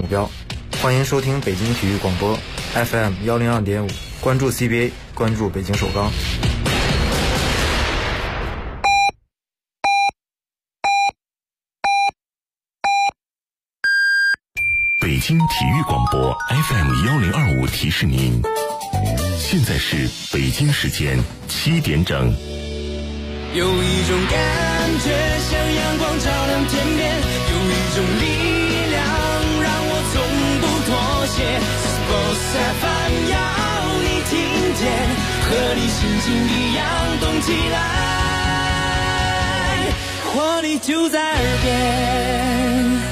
目标。欢迎收听北京体育广播 FM 102.5，关注 CBA， 关注北京首钢。 北京体育广播 FM 1025提示您，现在是北京时间7点整。 有一种感觉像阳光照亮天边，有一种力量让我从不妥协。Sports FM 要你听见，和你心情一样动起来，活力就在耳边。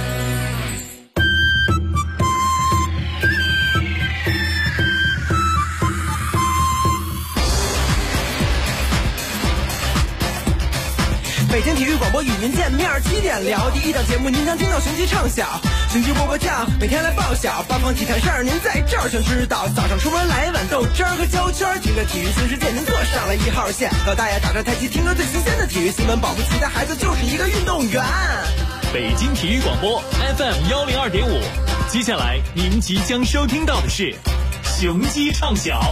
北京体育广播与您见面，7点聊第一档节目，您将听到雄鸡唱晓，雄鸡播播叫，每天来报晓，八方体坛事儿您在这儿全知道。早上出门来碗豆汁儿和焦圈，听着体育新世界，您坐上了1号线。老大爷打着太极，听着最新鲜的体育新闻，保不齐的孩子就是一个运动员。 北京体育广播 FM 102.5，接下来您即将收听到的是雄鸡唱晓。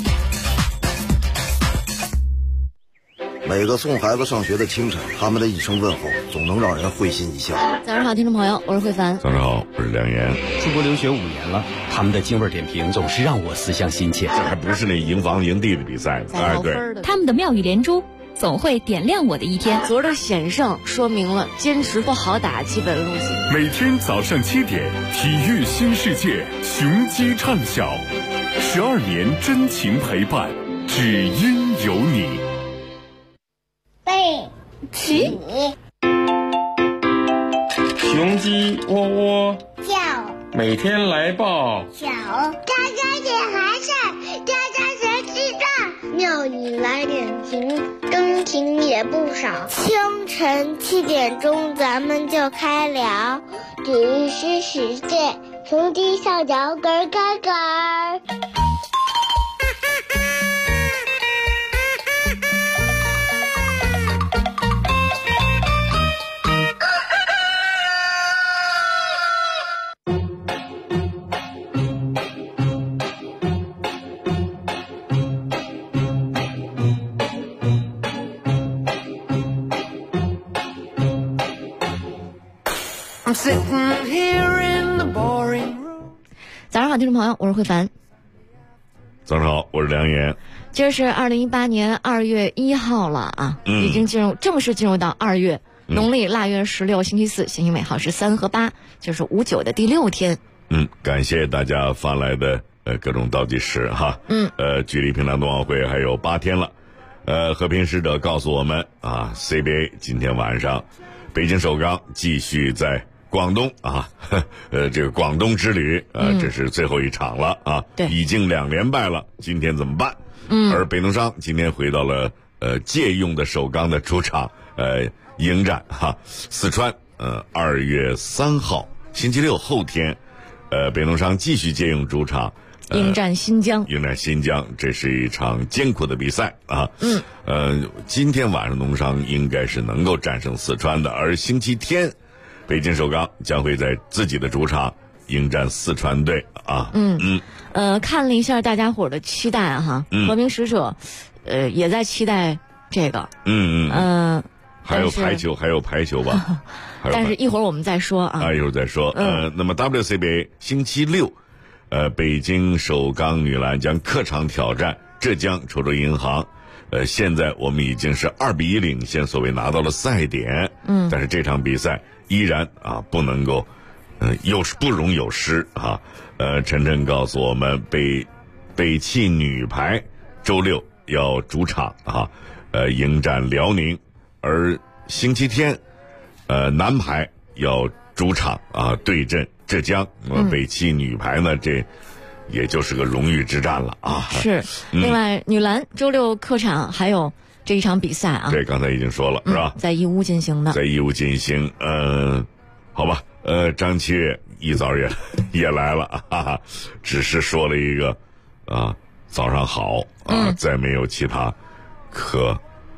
每个送孩子上学的清晨，他们的一声问候总能让人会心一笑。 早上好，听众朋友，我是慧凡。 早上好，我是梁岩。 出国留学5年了，他们的京味点评总是让我思乡心切。 这还不是那营房营地的比赛呢， 哎，对， 他们的妙语连珠总会点亮我的一天。 昨儿的险胜说明了坚持不好打基本路线。 每天早上7点，体育新世界，雄鸡唱晓，12年真情陪伴，只因有你。 背起， 雄鸡喔喔叫， 每天来报小，家家点孩子，家家学记账，妙语来点评，真情也不少。清晨7点钟，咱们就开聊体育新世界，雄鸡上脚咯咯咯。 早上好，听众朋友，我是慧凡。 早上好，我是梁岩。 今儿是2018年2月1号了啊，已经正式进入到2月，农历腊月16，星期4，行星尾号是3和8，就是59的第6天。 感谢大家发来的各种倒计时哈。距离平昌冬奥会还有8天了。和平使者告诉我们啊 ，CBA 今天晚上北京首钢继续在广东啊，这个广东之旅这是最后一场了啊， 对， 已经2连败了，今天怎么办？而北农商今天回到了借用的首钢的主场迎战四川，2月3号星期六后天，北农商继续借用主场。 迎战新疆， 这是一场艰苦的比赛啊。今天晚上农商应该是能够战胜四川的，而星期天，北京首钢将会在自己的主场迎战四川队啊。 看了一下大家伙的期待哈，和平使者，也在期待这个。 还有排球吧。 但是一会儿我们再说啊。 一会儿再说。那么 WCBA 星期六。北京首钢女篮将客场挑战浙江稠州银行。现在我们已经是2比1领先，所谓拿到了赛点。但是这场比赛依然不能够，不容有失啊。晨晨告诉我们，北汽女排周六要主场迎战辽宁，而星期天，男排要主场对阵浙江。北汽女排呢，这也就是个荣誉之战了啊。 是。另外，女篮周六客场还有这一场比赛啊。 对，刚才已经说了，是吧？ 在义乌进行的。 好吧。张七月一早也来了，只是说了一个早上好啊，再没有其他可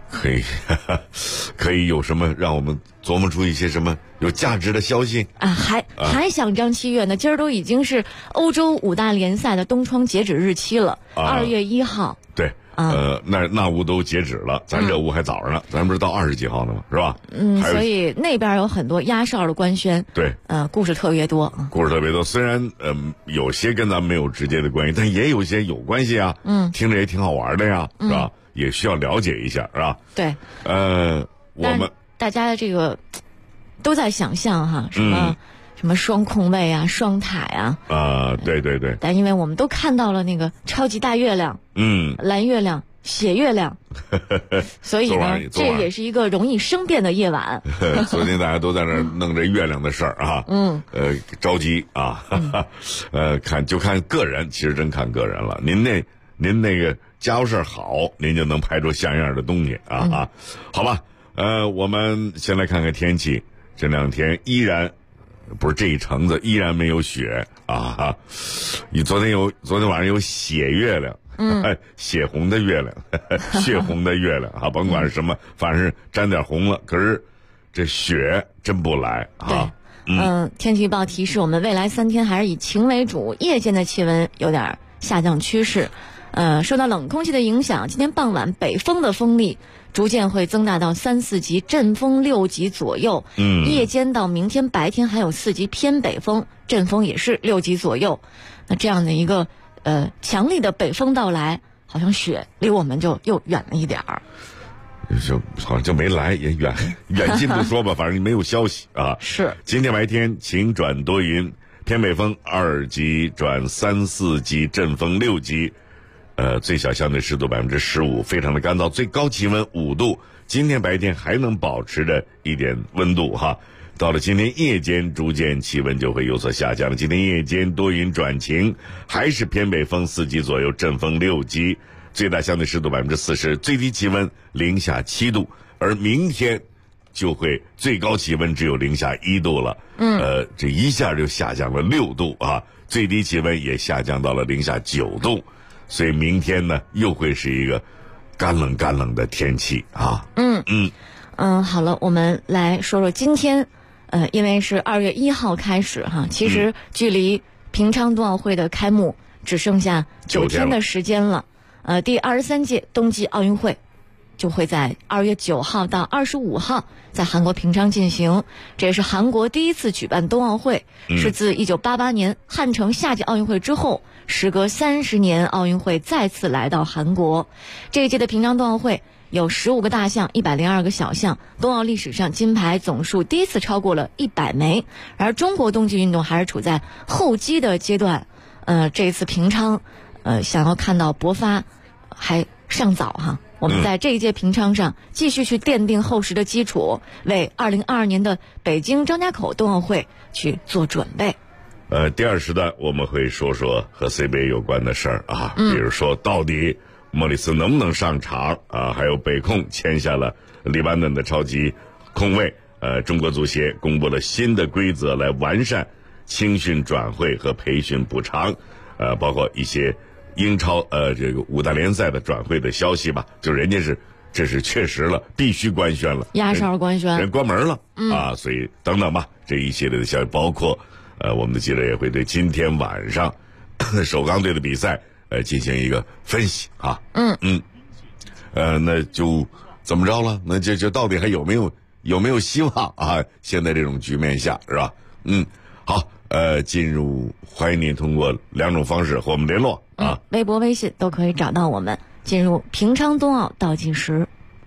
可以有什么让我们琢磨出一些什么有价值的消息啊？还想张7月呢？今儿都已经是欧洲5大联赛的冬窗截止日期了，2月1号。 对。那屋都截止了，咱这屋还早着呢，咱不是到20几号呢吗？是吧？ 所以那边有很多压哨的官宣， 对， 故事特别多。 虽然有些跟咱们没有直接的关系，但也有些有关系啊。听着也挺好玩的呀，是吧？也需要了解一下，是吧？ 对。 我们大家的这个都在想象哈，什么双控卫啊，双塔啊。 对。 但因为我们都看到了那个超级大月亮，蓝月亮、血月亮，所以呢，这也是一个容易生变的夜晚。 昨天大家都在那儿弄这月亮的事儿啊，着急啊，看个人，其实真看个人了。您那个家务事好，您就能拍出像样的东西啊。好吧，我们先来看看天气，这2天依然。不是这一城子依然没有雪啊！你昨天晚上有血月亮，血红的月亮，血红的月亮啊！甭管是什么，反正是沾点红了。可是这雪真不来啊！ 天气预报提示我们未来3天还是以晴为主，夜间的气温有点下降趋势。受到冷空气的影响，今天傍晚北风的风力逐渐会增大到3、4级，阵风6级左右。夜间到明天白天还有4级偏北风，阵风也是6级左右。那这样的一个强力的北风到来，好像雪离我们就又远了一点儿。 就好像就没来，也远近不说吧，反正没有消息啊。 是。 今天白天晴转多云，偏北风2级转3、4级，阵风6级。最小相对湿度15%，非常的干燥，最高气温5度。今天白天还能保持着一点温度哈，到了今天夜间逐渐气温就会有所下降了。今天夜间多云转晴，还是偏北风4级左右，阵风6级，最大相对湿度40%，最低气温零下7度。而明天就会最高气温只有零下1度了，这一下就下降了6度啊，最低气温也下降到了零下9度。所以明天呢，又会是一个干冷的天气啊。 好了，我们来说说今天，因为是2月1号开始哈，其实距离平昌冬奥会的开幕只剩下9天的时间了。第23届冬季奥运会就会在2月9号到25号在韩国平昌进行，这也是韩国第一次举办冬奥会，是自1988年汉城夏季奥运会之后。时隔30年，奥运会再次来到韩国。这一届的平昌冬奥会有15个大项，102个小项，冬奥历史上金牌总数第一次超过了100枚。而中国冬季运动还是处在厚积的阶段，这一次平昌，想要看到勃发还尚早哈。我们在这一届平昌上继续去奠定厚实的基础，为2022年的北京张家口冬奥会去做准备。 第2时段我们会说说和 CBA 有关的事儿啊，比如说到底莫里斯能不能上场啊，还有北控签下了黎巴嫩的超级控卫，中国足协公布了新的规则来完善青训转会和培训补偿，包括一些英超这个5大联赛的转会的消息吧，就人家这是确实了，必须官宣了， 压哨官宣， 人关门了啊，所以等等吧，这一系列的消息包括。我们的记者也会对今天晚上首钢队的比赛进行一个分析啊。那就怎么着了？那就到底还有没有希望啊？现在这种局面下是吧？好，欢迎您通过2种方式和我们联络啊， 微博、微信都可以找到我们。进入平昌冬奥倒计时。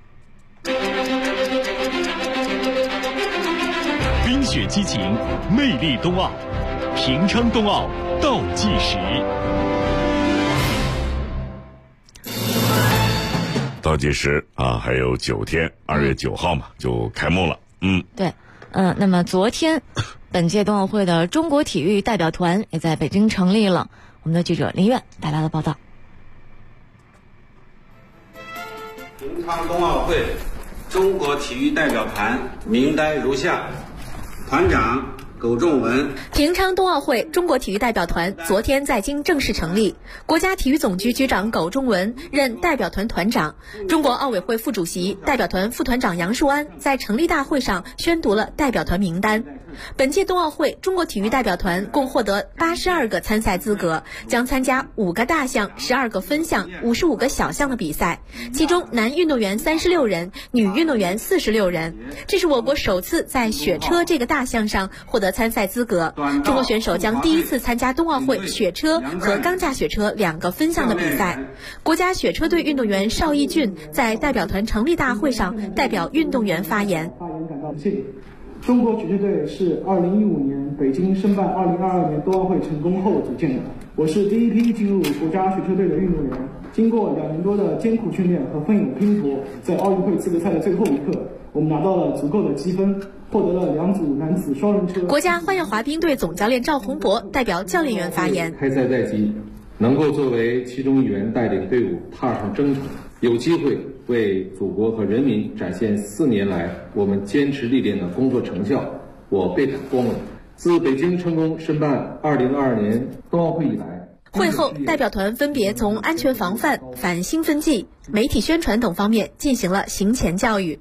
冰雪激情，魅力冬奥，平昌冬奥倒计时。 倒计时啊，还有9天，2月9号嘛就开幕了。 对，那么昨天，本届冬奥会的中国体育代表团也在北京成立了。我们的记者林苑带来了报道。 平昌冬奥会中国体育代表团名单如下：团长苟仲文。 平昌冬奥会中国体育代表团昨天在京正式成立，国家体育总局局长苟仲文任代表团团长，中国奥委会副主席、代表团副团长杨树安在成立大会上宣读了代表团名单。本届冬奥会，中国体育代表团共获得82个参赛资格，将参加5个大项、12个分项、55个小项的比赛，其中男运动员36人，女运动员46人。这是我国首次在雪车这个大项上获得参赛资格。中国选手将第一次参加冬奥会雪车和钢架雪车2个分项的比赛。国家雪车队运动员邵义俊在代表团成立大会上代表运动员发言。 感到幸。中国雪车队是2015年北京申办2022年冬奥会成功后组建的。我是第一批进入国家雪车队的运动员，经过2年多的艰苦训练和奋勇拼搏，在奥运会资格赛的最后一刻，我们拿到了足够的积分，获得了2组男子双人车。 国家花样滑冰队总教练赵洪博代表教练员发言。 开赛在即，能够作为其中一员带领队伍踏上征程，有机会为祖国和人民展现4年来我们坚持历练的工作成效，我倍感光荣。自北京成功申办2022年冬奥会以来， 会后，代表团分别从安全防范、反兴奋剂、媒体宣传等方面进行了行前教育。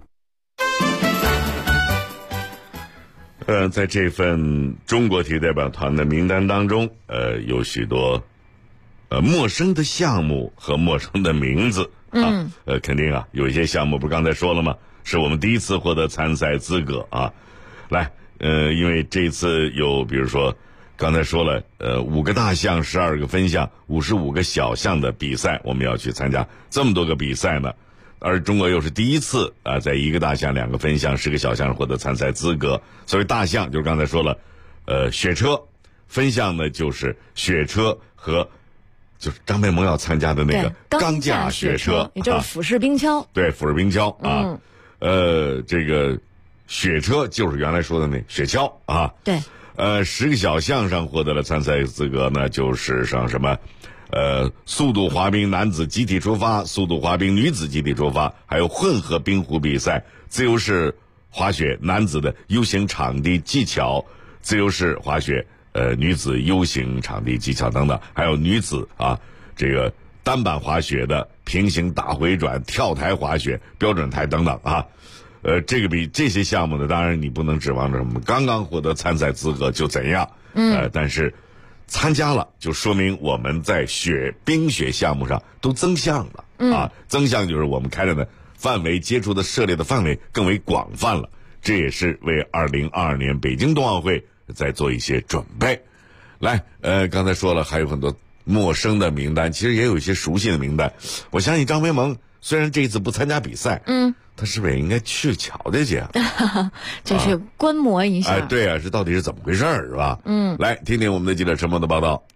在这份中国体育代表团的名单当中，有许多陌生的项目和陌生的名字。肯定啊，有一些项目不是刚才说了吗？是我们第一次获得参赛资格啊。来，因为这次有比如说刚才说了5个大项、12个分项、55个小项的比赛，我们要去参加这么多个比赛呢。而中国又是第一次在1个大项、2个分项、10个小项获得参赛资格。所谓大项就是刚才说了雪车，分项呢就是雪车和就是张培萌要参加的那个钢架雪车， 也就是俯式冰橇。 对，俯式冰橇啊。这个雪车就是原来说的那雪橇啊。 对。 10个小项上获得了参赛资格呢，就是像什么速度滑冰男子集体出发、速度滑冰女子集体出发，还有混合冰壶比赛、自由式滑雪男子的 U 型场地技巧、自由式滑雪女子 U 型场地技巧等等，还有女子这个单板滑雪的平行大回转、跳台滑雪、标准台等等啊。这些项目呢，当然你不能指望着我们刚刚获得参赛资格就怎样，但是参加了就说明我们在冰雪项目上都增项了增项就是我们开展的范围、接触的涉猎的范围更为广泛了，这也是为2022年北京冬奥会在做一些准备。来，刚才说了还有很多陌生的名单，其实也有一些熟悉的名单。我相信张培萌虽然这一次不参加比赛，他是不是也应该去瞧瞧去就是观摩一下。 对啊，这到底是怎么回事是吧？来听听我们的记者陈默的报道。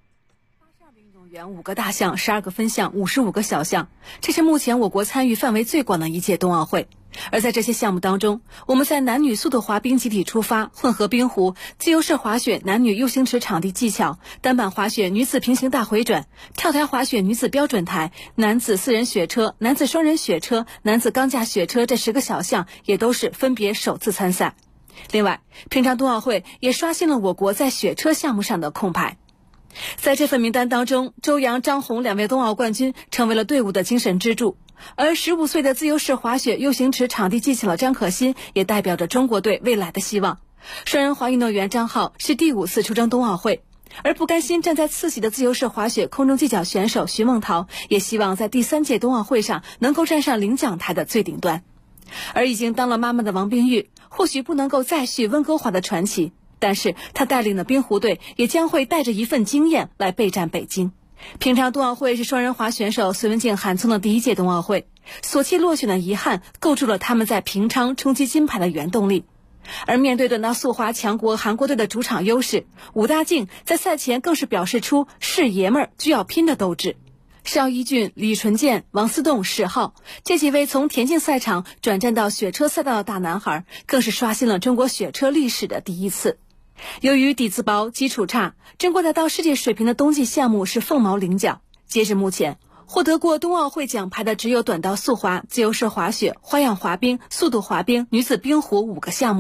5个大项、12个分项、55个小项，这是目前我国参与范围最广的一届冬奥会。而在这些项目当中，我们在男女速度滑冰集体出发、混合冰壶、自由式滑雪男女 U 型池场地技巧、单板滑雪女子平行大回转、跳台滑雪女子标准台、男子4人雪车、男子双人雪车、男子钢架雪车这10个小项也都是分别首次参赛。另外，平昌冬奥会也刷新了我国在雪车项目上的空牌。在这份名单当中，周洋、张红2位冬奥冠军成为了队伍的精神支柱，而15岁的自由式滑雪 U 型池场地技巧的张可欣也代表着中国队未来的希望。双人滑运动员张浩是第5次出征冬奥会，而不甘心站在次席的自由式滑雪空中技巧选手徐梦桃也希望在第3届冬奥会上能够站上领奖台的最顶端。而已经当了妈妈的王冰玉或许不能够再续温哥华的传奇，但是他带领的冰壶队也将会带着一份经验来备战北京。平昌冬奥会是双人滑选手隋文静、韩聪的第1届冬奥会，索契落选的遗憾构筑了他们在平昌冲击金牌的原动力。而面对短道速滑强国韩国队的主场优势，武大靖在赛前更是表示出是爷们儿就要拼的斗志。邵一俊、李纯健、王思栋、史浩这几位从田径赛场转战到雪车赛道的大男孩，更是刷新了中国雪车历史的第一次。由于底子薄、基础差，中国达到世界水平的冬季项目是凤毛麟角。截至目前，获得过冬奥会奖牌的只有短道速滑、自由式滑雪、花样滑冰、速度滑冰、女子冰壶5个项目。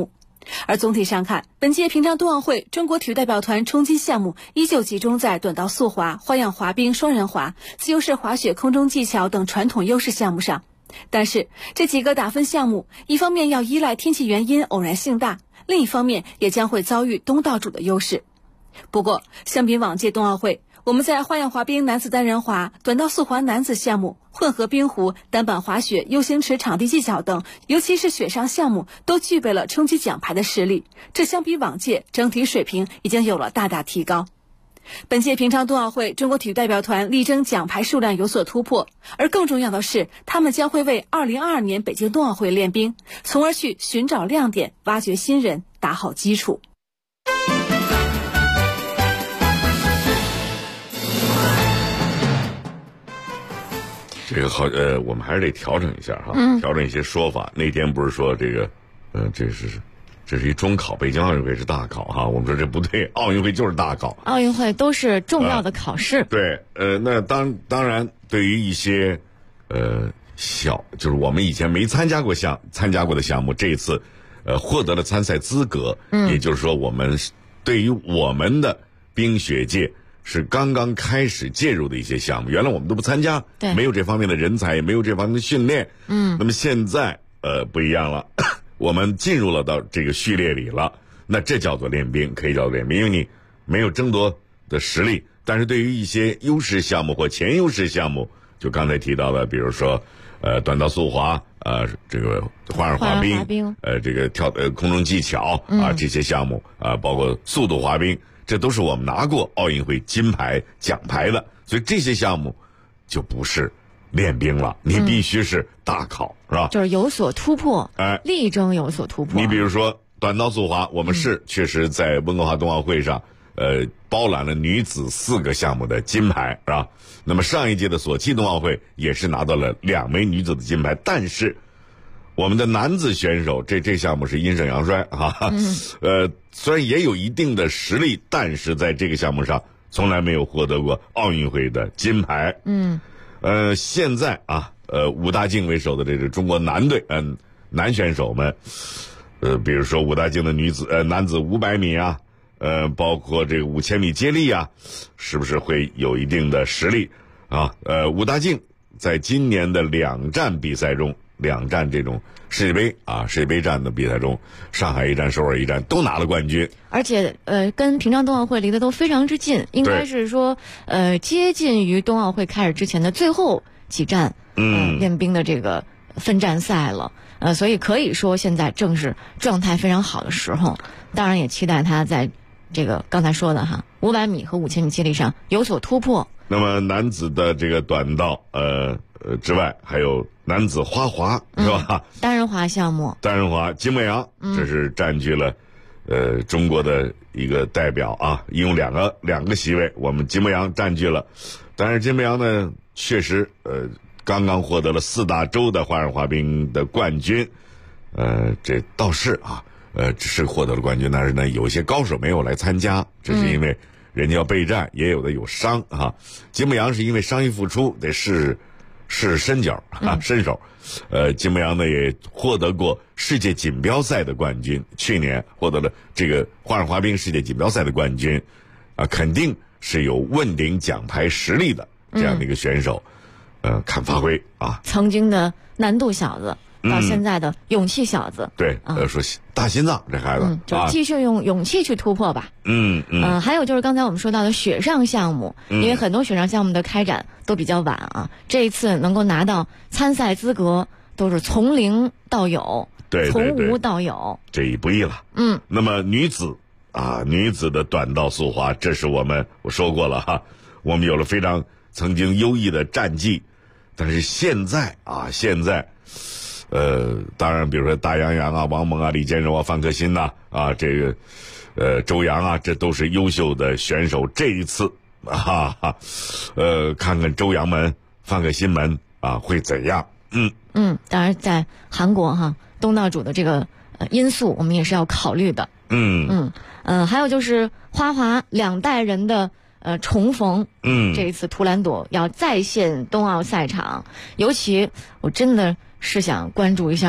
而总体上看，本届平昌冬奥会中国体育代表团冲击项目依旧集中在短道速滑、花样滑冰、双人滑、自由式滑雪、空中技巧等传统优势项目上。但是这几个打分项目，一方面要依赖天气原因偶然性大，另一方面也将会遭遇东道主的优势。不过相比往届冬奥会，我们在花样滑冰男子单人滑、短道速滑男子项目、混合冰壶、单板滑雪、U形池场地技巧等，尤其是雪上项目，都具备了冲击奖牌的实力。这相比往届，整体水平已经有了大大提高。本届平昌冬奥会，中国体育代表团力争奖牌数量有所突破，而更重要的是，他们将会为2022年北京冬奥会练兵，从而去寻找亮点，挖掘新人，打好基础。 这个好，我们还是得调整一下哈，调整一些说法。那天不是说这个，这是一中考，北京奥运会是大考哈。我们说这不对，奥运会就是大考， 奥运会都是重要的考试。 对，那当然，对于一些就是我们以前没参加过的项目，这一次获得了参赛资格，也就是说，我们对于我们的冰雪界是刚刚开始介入的一些项目，原来我们都不参加，没有这方面的人才，也没有这方面的训练。那么现在不一样了，我们进入了到这个序列里了，那这叫做练兵，可以叫做练兵，因为你没有争夺的实力，但是对于一些优势项目或前优势项目，就刚才提到的，比如说短道速滑，这个花样滑冰，这个空中技巧这些项目包括速度滑冰。这都是我们拿过奥运会金牌奖牌的，所以这些项目就不是练兵了，你必须是大考，是吧？ 就是有所突破，力争有所突破。 你比如说短道速滑，我们确实在温哥华冬奥会上，包揽了女子4个项目的金牌，是吧？那么上一届的索契冬奥会也是拿到了2枚女子的金牌，但是我们的男子选手这项目是阴盛阳衰哈，虽然也有一定的实力，但是在这个项目上从来没有获得过奥运会的金牌。现在武大靖为首的这个中国男队，男选手们，比如说武大靖的男子500米啊，包括这个5000米接力啊，是不是会有一定的实力啊？武大靖在今年的2站比赛中。2站这种世界杯站的比赛中，上海一站、首尔一站都拿了冠军， 而且跟平昌冬奥会离得都非常之近，应该是说接近于冬奥会开始之前的最后几站练兵的这个分站赛了，所以可以说现在正是状态非常好的时候，当然也期待他在这个刚才说的500米和5000米接力上有所突破。 那么男子的这个短道之外，还有男子花滑，是吧？ 单人滑项目， 单人滑，金博洋这是占据了中国的一个代表啊，一共两个席位，我们金博洋占据了。但是金博洋呢，确实刚刚获得了4大洲的花样滑冰的冠军，这倒是只是获得了冠军，但是呢，有些高手没有来参加，这是因为人家要备战，也有的有伤啊。金博洋是因为伤愈复出，得是身脚身手。金博洋呢也获得过世界锦标赛的冠军，去年获得了这个花样滑冰世界锦标赛的冠军，肯定是有问鼎奖牌实力的这样的一个选手。看发挥啊， 曾经的难度小子。到现在的勇气小子， 对，说大心脏这孩子， 就继续用勇气去突破吧。还有就是刚才我们说到的雪上项目，因为很多雪上项目的开展都比较晚啊，这一次能够拿到参赛资格，都是从零到有， 对， 从无到有， 这已不易了。那么女子的短道速滑，这是我说过了我们有了非常曾经优异的战绩，但是现在当然比如说大杨洋王蒙李建柔范克辛这个周洋这都是优秀的选手。这一次看看周洋们范克辛们会怎样。 当然在韩国东道主的这个因素我们也是要考虑的。还有就是花滑2代人的重逢，这一次图兰朵要再现冬奥赛场，尤其我真的是想关注一下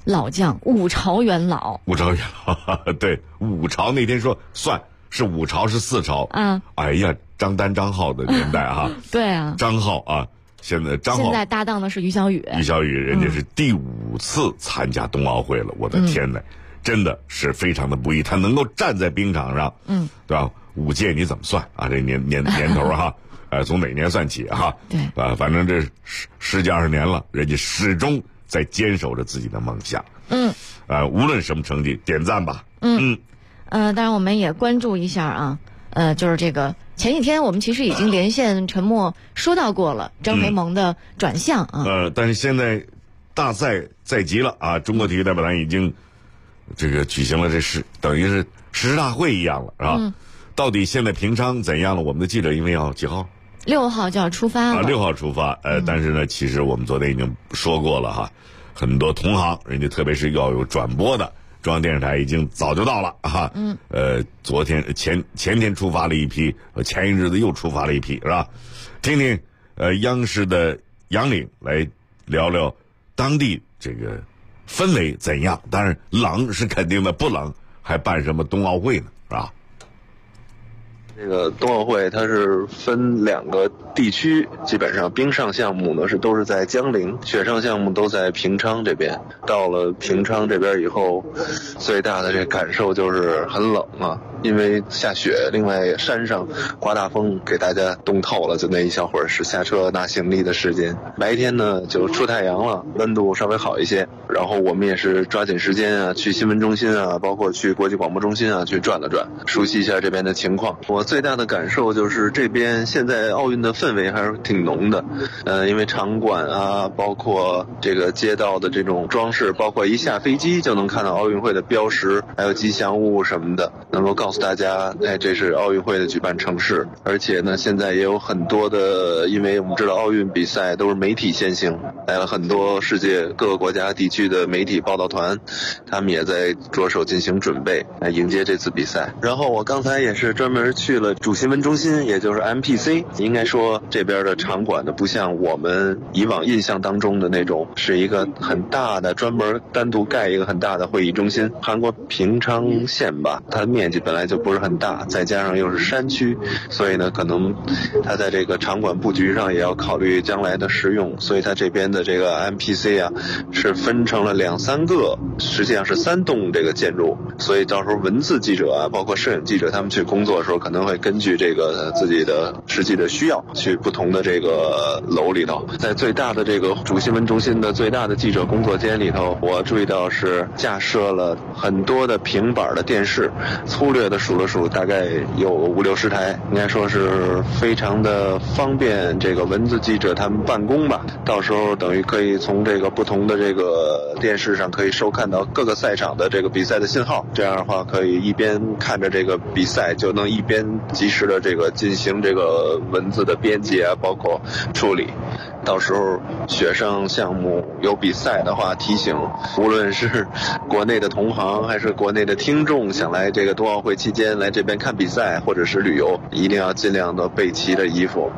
老将五朝元老。 五朝元老，对，五朝那天说算是五朝是4朝啊。 哎呀，张丹张浩的年代哈。 对啊。 张浩啊，现在搭档的是于小雨。 于小雨人家是第5次参加冬奥会了，我的天哪！真的是非常的不易，他能够站在冰场上，对吧？5届你怎么算啊？这年头哈，从哪年算起哈？ 对， 反正这10几20年了，人家始终在坚守着自己的梦想。无论什么成绩，点赞吧。 当然我们也关注一下啊，就是这个前几天我们其实已经连线陈默说到过了张培萌的转向啊。 但是现在大赛在即了啊，中国体育代表团已经这个举行了等于是誓师大会一样了，是吧？到底现在平昌怎样了？我们的记者因为要几号 ？6号就要出发了。 6号出发。但是呢，其实我们昨天已经说过了哈，很多同行，人家特别是要有转播的中央电视台已经早就到了哈。昨天前天出发了一批，前一日子又出发了一批，是吧？听听央视的杨岭来聊聊当地这个氛围怎样？当然冷是肯定的，不冷还办什么冬奥会呢？是吧？ 这个冬奥会它是分2个地区，基本上冰上项目呢都是在江陵，雪上项目都在平昌这边。到了平昌这边以后，最大的这感受就是很冷啊，因为下雪，另外山上刮大风，给大家冻透了，就那一小会儿是下车拿行李的时间。白天呢就出太阳了，温度稍微好一些。然后我们也是抓紧时间啊，去新闻中心啊，包括去国际广播中心啊，去转了转，熟悉一下这边的情况。我最大的感受就是这边现在奥运的氛围还是挺浓的，因为场馆啊，包括这个街道的这种装饰，包括一下飞机就能看到奥运会的标识，还有吉祥物什么的，能够告诉大家，这是奥运会的举办城市。而且呢，现在也有很多的，因为我们知道奥运比赛都是媒体先行，来了很多世界各个国家地区的媒体报道团，他们也在着手进行准备，来迎接这次比赛。然后我刚才也是专门去了主新闻中心，也就是 MPC。 应该说这边的场馆呢，不像我们以往印象当中的那种是一个很大的专门单独盖一个很大的会议中心。韩国平昌县吧，它的面积本来就不是很大，再加上又是山区，所以呢可能它在这个场馆布局上也要考虑将来的实用，所以它这边的这个 MPC 啊是分成了2、3个，实际上是3栋这个建筑，所以到时候文字记者啊，包括摄影记者，他们去工作的时候可能会根据这个自己的实际的需要去不同的这个楼里头。在最大的这个主新闻中心的最大的记者工作间里头，我注意到是架设了很多的平板的电视，粗略的数了数，大概有50、60台，应该说是非常的方便这个文字记者他们办公吧。到时候等于可以从这个不同的这个电视上可以收看到各个赛场的这个比赛的信号，这样的话可以一边看着这个比赛，就能一边及时的这个进行这个文字的编辑啊，包括处理。到时候雪上项目有比赛的话，提醒无论是国内的同行还是国内的听众，想来这个冬奥会期间来这边看比赛或者是旅游，一定要尽量的备齐的衣服。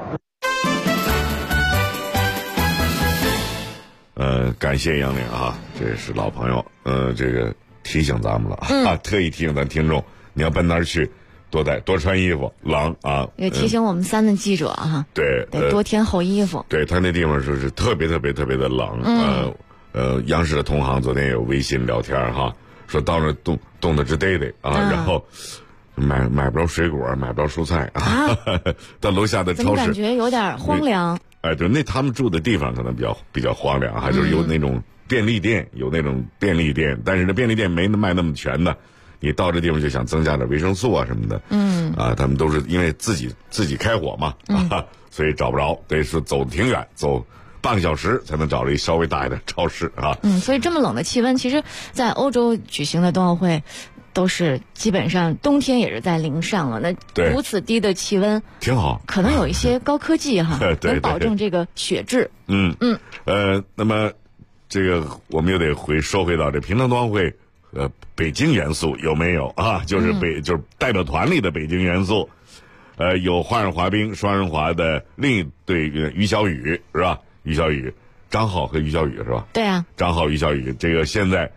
感谢杨岭啊，这是老朋友，这个提醒咱们了啊，特意提醒咱听众，你要奔那儿去，多穿衣服，冷啊。 也提醒我们3的记者哈， 对， 得多添厚衣服。 对，他那地方是特别的冷。央视的同行昨天有微信聊天哈，说到那冻得直嘚嘚啊，然后买不着水果，买不着蔬菜啊，到楼下的超市， 怎么感觉有点荒凉？ 对，他们住的地方可能比较荒凉哈，就是有那种便利店，但是这便利店没卖那么全的。你到这地方就想增加点维生素啊什么的，他们都是因为自己开火嘛，所以找不着，得是走挺远，走半个小时才能找着一稍微大一点超市啊。 所以这么冷的气温，其实在欧洲举行的冬奥会都是基本上冬天也是在0上了，那如此低的气温挺好， 可能有一些高科技哈，能保证这个雪质。 那么这个我们又得说回到这平昌冬奥会。北京元素有没有啊？就是代表团里的北京元素，有花样滑冰、双人滑的另一对于小雨是吧？于小雨、张浩和于小雨是吧？ 对啊， 张浩、于小雨，这个现在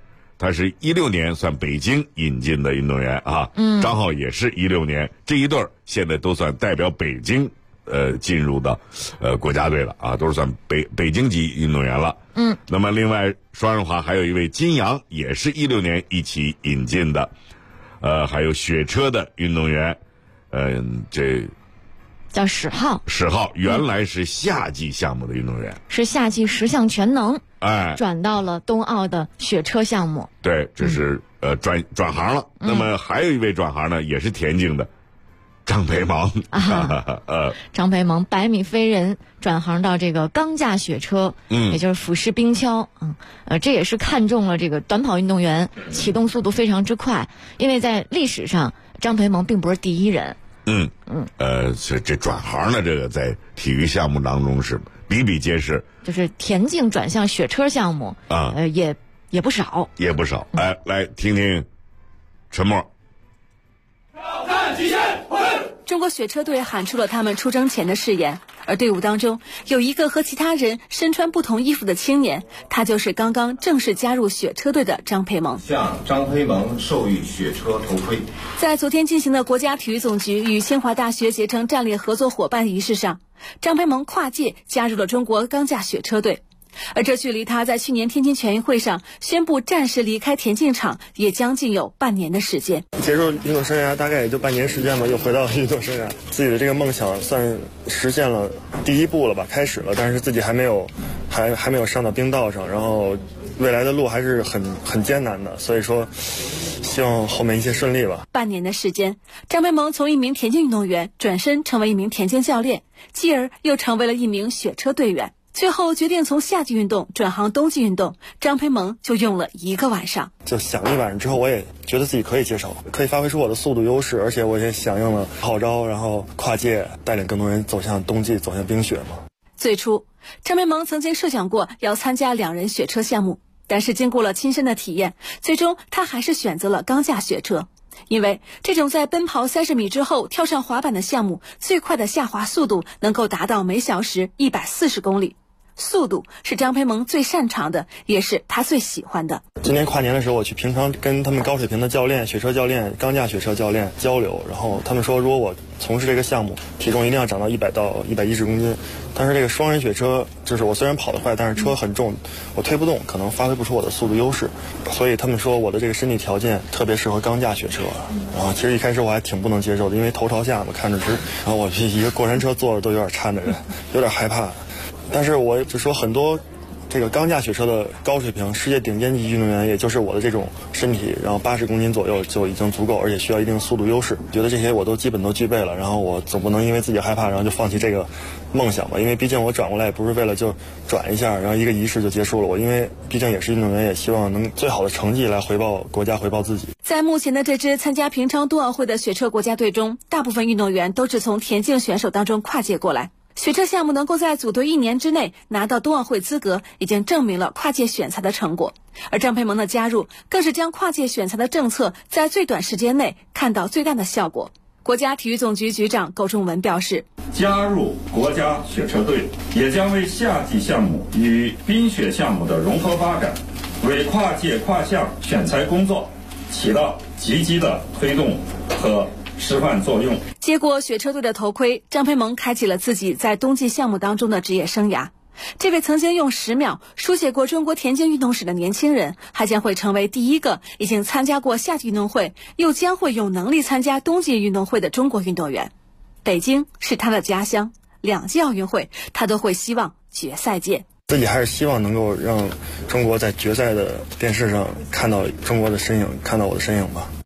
他是16年算北京引进的运动员啊。张浩也是16年，这一对儿现在都算代表北京进入到国家队了啊，都是算北京级运动员了。那么另外双人滑还有一位金阳，也是16年一起引进的。还有雪车的运动员，这叫史浩， 原来是夏季项目的运动员， 是夏季10项全能，转到了冬奥的雪车项目。 对，这是转行了。那么还有一位转行呢，也是田径的。张培萌张培萌100米飞人转行到这个钢架雪车，也就是俯视冰橇，这也是看中了这个短跑运动员启动速度非常之快，因为在历史上张培萌并不是第一人。 这转行的这个在体育项目当中是比比皆是， 就是田径转向雪车项目也不少， 来听听陈默。 挑战极限！ 中国雪车队喊出了他们出征前的誓言，而队伍当中有一个和其他人身穿不同衣服的青年，他就是刚刚正式加入雪车队的张培萌。 向张培萌授予雪车头盔。 在昨天进行的国家体育总局与清华大学结成战略合作伙伴仪式上，张培萌跨界加入了中国钢架雪车队。而这距离他在去年天津全运会上宣布暂时离开田径场也将近有半年的时间。 结束运动生涯大概也就半年时间吧，又回到运动生涯，自己的这个梦想算实现了第一步了吧，开始了，但是自己还没有上到冰道上，然后未来的路还是很艰难的，所以说希望后面一切顺利吧。 半年的时间，张培萌从一名田径运动员转身成为一名田径教练，继而又成为了一名雪车队员。最后决定从夏季运动转行冬季运动，张培萌就用了1个晚上。 就想了一晚上之后，我也觉得自己可以接受，可以发挥出我的速度优势，而且我也响应了号召，然后跨界带领更多人走向冬季，走向冰雪嘛。 最初，张培萌曾经设想过要参加2人雪车项目，但是经过了亲身的体验，最终他还是选择了钢架雪车。因为这种在奔跑30米之后跳上滑板的项目，最快的下滑速度能够达到每小时140公里。速度是张培萌最擅长的，也是他最喜欢的。 今年跨年的时候，我去平昌跟他们高水平的教练、雪车教练、钢架雪车教练交流，然后他们说，如果我从事这个项目，体重一定要长到100到110公斤。但是这个双人雪车，就是我虽然跑得快，但是车很重，我推不动，可能发挥不出我的速度优势。所以他们说我的这个身体条件特别适合钢架雪车。然后其实一开始我还挺不能接受的，因为头朝下嘛，看着直，然后我一个过山车坐着都有点颤的人，有点害怕。但是我就说很多这个钢架雪车的高水平世界顶尖级运动员，也就是我的这种身体，然后80公斤左右就已经足够，而且需要一定速度优势。觉得这些我都基本都具备了，然后我总不能因为自己害怕，然后就放弃这个梦想吧。因为毕竟我转过来也不是为了就转一下，然后一个仪式就结束了。我因为毕竟也是运动员，也希望能最好的成绩来回报国家，回报自己。 在目前的这支参加平昌冬奥会的雪车国家队中，大部分运动员都是从田径选手当中跨界过来。雪车项目能够在组队1年之内拿到冬奥会资格，已经证明了跨界选材的成果。而张培萌的加入，更是将跨界选材的政策在最短时间内看到最大的效果。国家体育总局局长苟仲文表示， 加入国家雪车队，也将为夏季项目与冰雪项目的融合发展，为跨界跨项选材工作起到积极的推动和示范作用。 接过雪车队的头盔，张培萌开启了自己在冬季项目当中的职业生涯。这位曾经用10秒书写过中国田径运动史的年轻人，还将会成为第一个已经参加过夏季运动会，又将会有能力参加冬季运动会的中国运动员。北京是他的家乡，2届奥运会他都会希望决赛见。 自己还是希望能够让中国在决赛的电视上看到中国的身影，看到我的身影吧。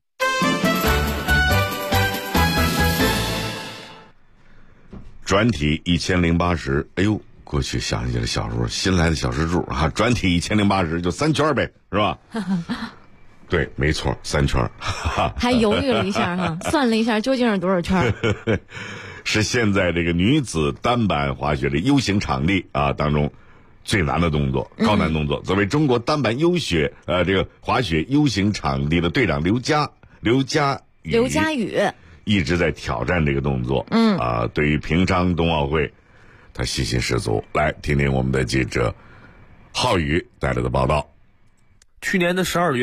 转体1080，哎呦，过去想起了小时候新来的小石柱啊，转体1080就3圈呗，是吧？对，没错，3圈。 还犹豫了一下哈，算了一下究竟是多少圈？ 是现在这个女子单板滑雪的 U 型场地啊当中最难的动作，高难动作。作为中国单板这个滑雪 U 型场地的队长刘佳宇一直在挑战这个动作。对于平昌冬奥会，他信心十足。来听听我们的记者浩宇带来的报道。 去年的12月，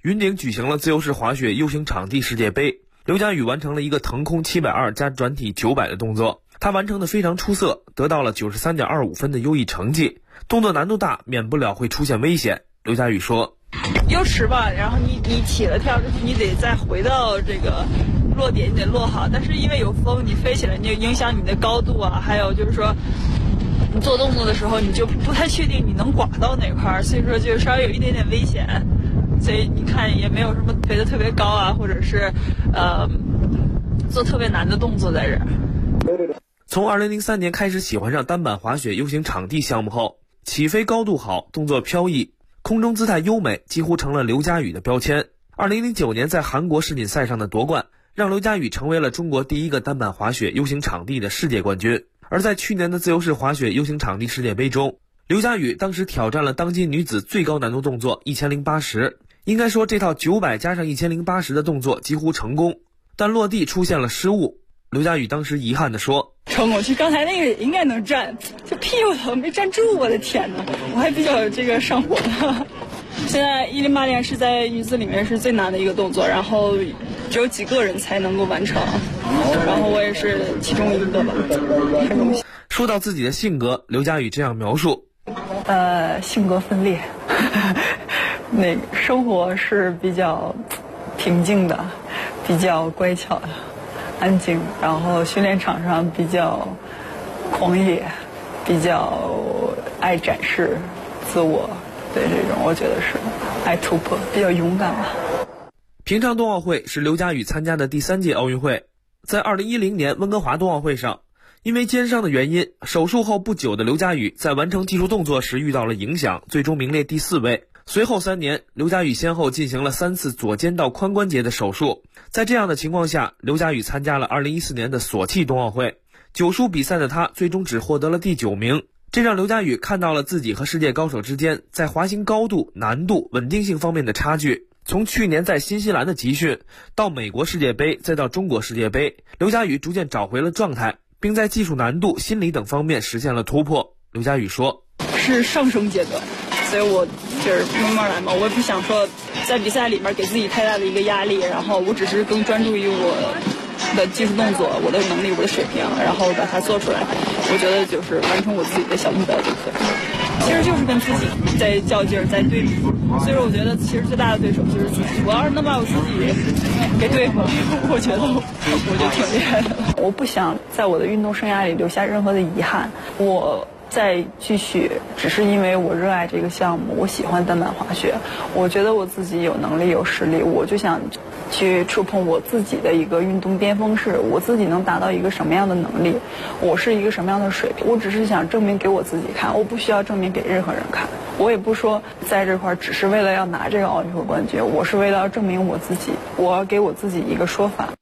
云顶举行了自由式滑雪 U 型场地世界杯，刘佳宇完成了一个腾空720加转体900的动作，他完成的非常出色，得到了93.25分的优异成绩。动作难度大，免不了会出现危险。刘佳宇说， 优池吧，然后你起了跳之后，你得再回到这个落点，你得落好，但是因为有风，你飞起来你就影响你的高度啊，还有就是说你做动作的时候你就不太确定你能刮到哪块，所以说就稍微有一点点危险，所以你看也没有什么飞得特别高啊，或者是做特别难的动作在这儿。 从2003年开始喜欢上单板滑雪 U 型场地项目后，起飞高度好，动作飘逸，空中姿态优美，几乎成了刘佳宇的标签。2009年在韩国世锦赛上的夺冠，让刘佳宇成为了中国第一个单板滑雪 U 型场地的世界冠军。而在去年的自由式滑雪 U 型场地世界杯中，刘佳宇当时挑战了当今女子最高难度动作1080，应该说这套900加上1080的动作几乎成功，但落地出现了失误。刘佳宇当时遗憾地说， 冲过去，刚才那个应该能站，就屁股头没站住，我的天哪，我还比较这个上火的。现在1080练是在女子里面是最难的一个动作，然后只有几个人才能够完成，然后我也是其中一个吧。 说到自己的性格，刘佳宇这样描述， 性格分裂，那个生活是比较平静的，比较乖巧的，安静，然后训练场上比较狂野，比较爱展示自我，对，这种我觉得是爱突破，比较勇敢吧。 平昌冬奥会是刘佳宇参加的第3届奥运会。在2010年温哥华冬奥会上，因为肩伤的原因，手术后不久的刘佳宇在完成技术动作时遇到了影响，最终名列第4位。随后3年，刘佳宇先后进行了3次左肩道髋关节的手术。在这样的情况下，刘佳宇参加了2014年的索契冬奥会，9输比赛的他最终只获得了第9名。这让刘佳宇看到了自己和世界高手之间在滑行高度、难度、稳定性方面的差距。从去年在新西兰的集训，到美国世界杯，再到中国世界杯，刘佳宇逐渐找回了状态，并在技术难度、心理等方面实现了突破。刘佳宇说， 是上升阶段，所以我就是慢慢来嘛，我也不想说在比赛里面给自己太大的一个压力，然后我只是更专注于我的技术动作、我的能力、我的水平，然后把它做出来。我觉得就是完成我自己的小目标就可以。其实就是跟自己在较劲儿，在对比。所以说，我觉得其实最大的对手就是自己。我要是能把我自己给对付，我觉得我就挺厉害的了。我不想在我的运动生涯里留下任何的遗憾。我再继续，只是因为我热爱这个项目，我喜欢单板滑雪，我觉得我自己有能力、有实力，我就想去触碰我自己的一个运动巅峰，是我自己能达到一个什么样的能力，我是一个什么样的水平。我只是想证明给我自己看，我不需要证明给任何人看。我也不说在这块只是为了要拿这个奥运会冠军，我是为了要证明我自己，我要给我自己一个说法。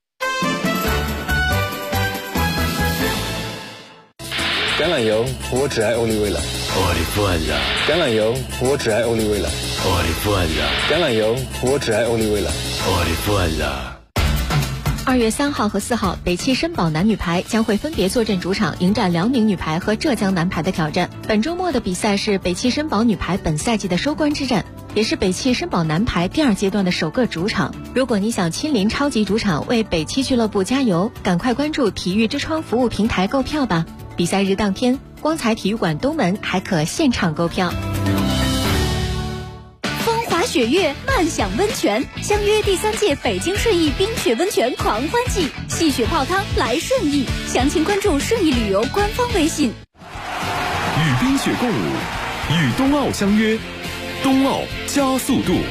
橄榄油，我只爱欧丽薇了。橄榄油，我只爱欧丽薇了。橄榄油，我只爱欧丽薇了。 2月3号和4号，北汽绅宝男女排将会分别坐镇主场，迎战辽宁女排和浙江男排的挑战。本周末的比赛是北汽绅宝女排本赛季的收官之战，也是北汽绅宝男排第2阶段的首个主场。如果你想亲临超级主场为北汽俱乐部加油，赶快关注体育之窗服务平台购票吧。比赛日当天，光彩体育馆东门还可现场购票。 风华雪月，漫享温泉，相约第3届北京顺义冰雪温泉狂欢季，戏雪泡汤来顺义，详情关注顺义旅游官方微信。 与冰雪共舞，与冬奥相约，冬奥加速度。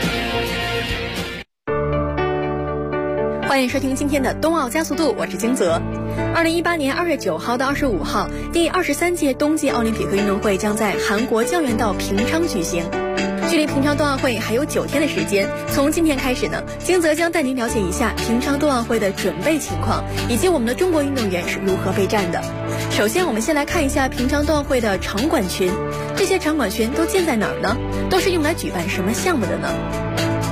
欢迎收听今天的冬奥加速度，我是金泽。2018年2月9号到25号，第23届冬季奥林匹克运动会将在韩国江原道平昌举行。距离平昌冬奥会还有9天的时间，从今天开始呢，金泽将带您了解一下平昌冬奥会的准备情况，以及我们的中国运动员是如何备战的。首先，我们先来看一下平昌冬奥会的场馆群，这些场馆群都建在哪儿呢？都是用来举办什么项目的呢？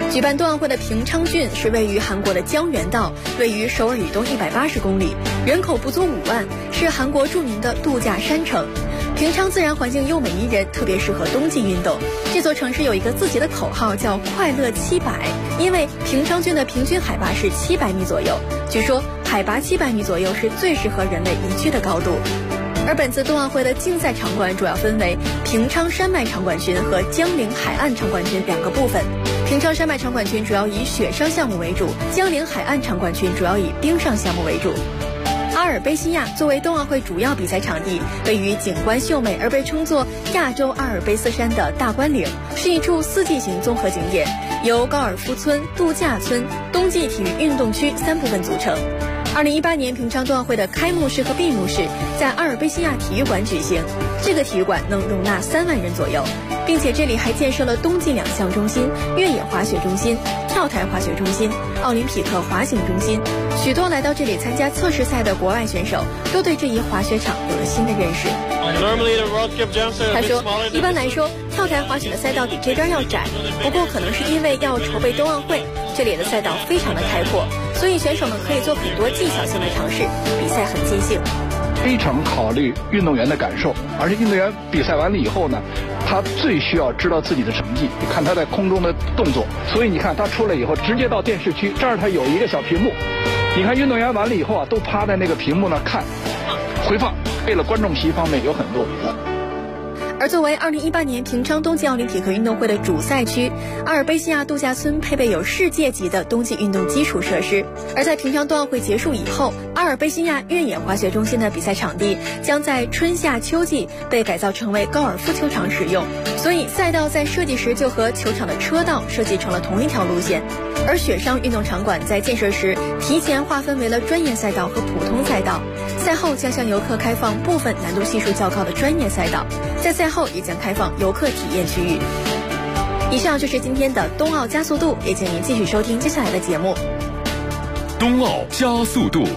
举办冬奥会的平昌郡是位于韩国的江原道，位于首尔以东180公里，人口不足5万，是韩国著名的度假山城。平昌自然环境优美宜人，特别适合冬季运动。这座城市有一个自己的口号叫快乐700，因为平昌郡的平均海拔是700米左右，据说海拔700米左右是最适合人类宜居的高度。而本次冬奥会的竞赛场馆主要分为平昌山脉场馆群和江陵海岸场馆群2个部分。平昌山脉场馆群主要以雪上项目为主，江陵海岸场馆群主要以冰上项目为主。阿尔卑西亚作为冬奥会主要比赛场地，位于景观秀美而被称作亚洲阿尔卑斯山的大关岭，是一处4季型综合景点，由高尔夫村、度假村、冬季体育运动区3部分组成。2018年平昌冬奥会的开幕式和闭幕式在阿尔卑西亚体育馆举行，这个体育馆能容纳3万人左右，并且这里还建设了冬季2项中心、越野滑雪中心、跳台滑雪中心、奥林匹克滑行中心。许多来到这里参加测试赛的国外选手都对这一滑雪场有了新的认识。他说，一般来说跳台滑雪的赛道比这边要窄，不过可能是因为要筹备冬奥会，这里的赛道非常的开阔，所以选手们可以做很多技巧性的尝试，比赛很尽兴。 非常考虑运动员的感受，而且运动员比赛完了以后呢，他最需要知道自己的成绩，看他在空中的动作。所以你看他出来以后直接到电视区，这儿他有一个小屏幕，你看运动员完了以后啊，都趴在那个屏幕那看回放，为了观众席方面有很多。 而作为2018年平昌冬季奥林匹克运动会的主赛区，阿尔卑西亚度假村配备有世界级的冬季运动基础设施。而在平昌冬奥会结束以后，阿尔卑西亚越野滑雪中心的比赛场地将在春夏秋季被改造成为高尔夫球场使用，所以赛道在设计时就和球场的车道设计成了同一条路线。而雪上运动场馆在建设时提前划分为了专业赛道和普通赛道，赛后将向游客开放部分难度系数较高的专业赛道，在赛后也将开放游客体验区域。以上就是今天的冬奥加速度，也请您继续收听接下来的节目。 冬奥加速度。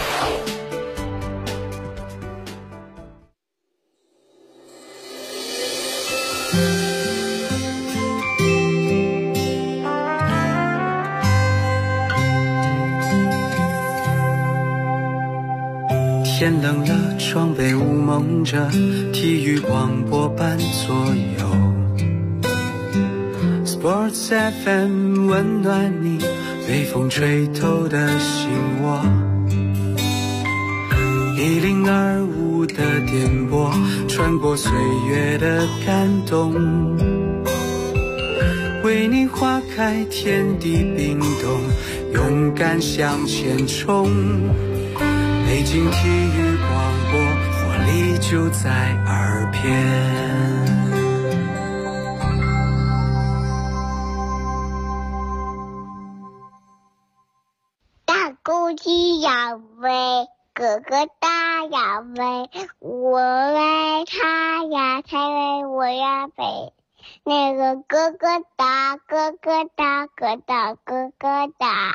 天冷了，窗被雾蒙着，体育广播伴左右。Sports FM 温暖你，被风吹透的心窝。1025的电波，穿过岁月的感动，为你划开天地冰冻，勇敢向前冲。北京体育广播，活力就在耳边。 大公鸡呀喂，哥哥大呀喂，我喂它呀，它喂我呀喂。那个哥哥大，哥哥大，哥大哥哥大。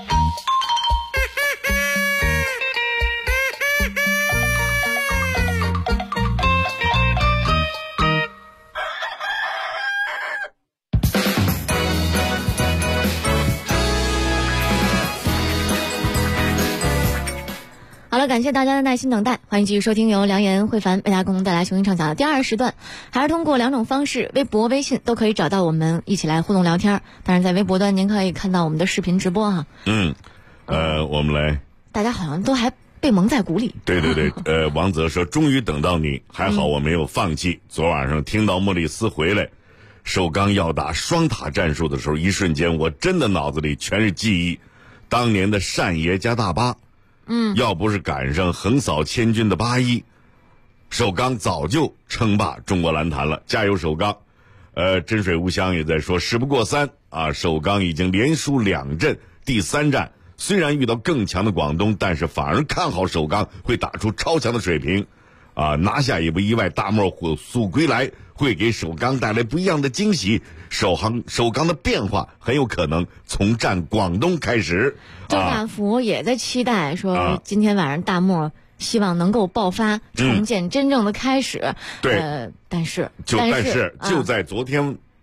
好了，感谢大家的耐心等待，欢迎继续收听由梁岩、慧凡为大家共同带来雄鹰畅讲的第2时段，还是通过2种方式，微博、微信都可以找到我们，一起来互动聊天。当然，在微博端您可以看到我们的视频直播哈。 我们来， 大家好像都还被蒙在鼓里。 对对对，王泽说终于等到你，还好我没有放弃。昨晚上听到莫里斯回来，首钢要打双塔战术的时候，一瞬间我真的脑子里全是记忆，当年的单爷加大巴。要不是赶上横扫千军的81，首钢早就称霸中国篮坛了。加油首钢！真水无香也在说事不过三啊，首钢已经连输2阵，第3战虽然遇到更强的广东，但是反而看好首钢会打出超强的水平啊，拿下也不意外。大漠火速归来会给首钢带来不一样的惊喜，首钢的变化很有可能从战广东开始。 周大福也在期待说，今天晚上大漠希望能够爆发，重建真正的开始。 对， 但是就在昨天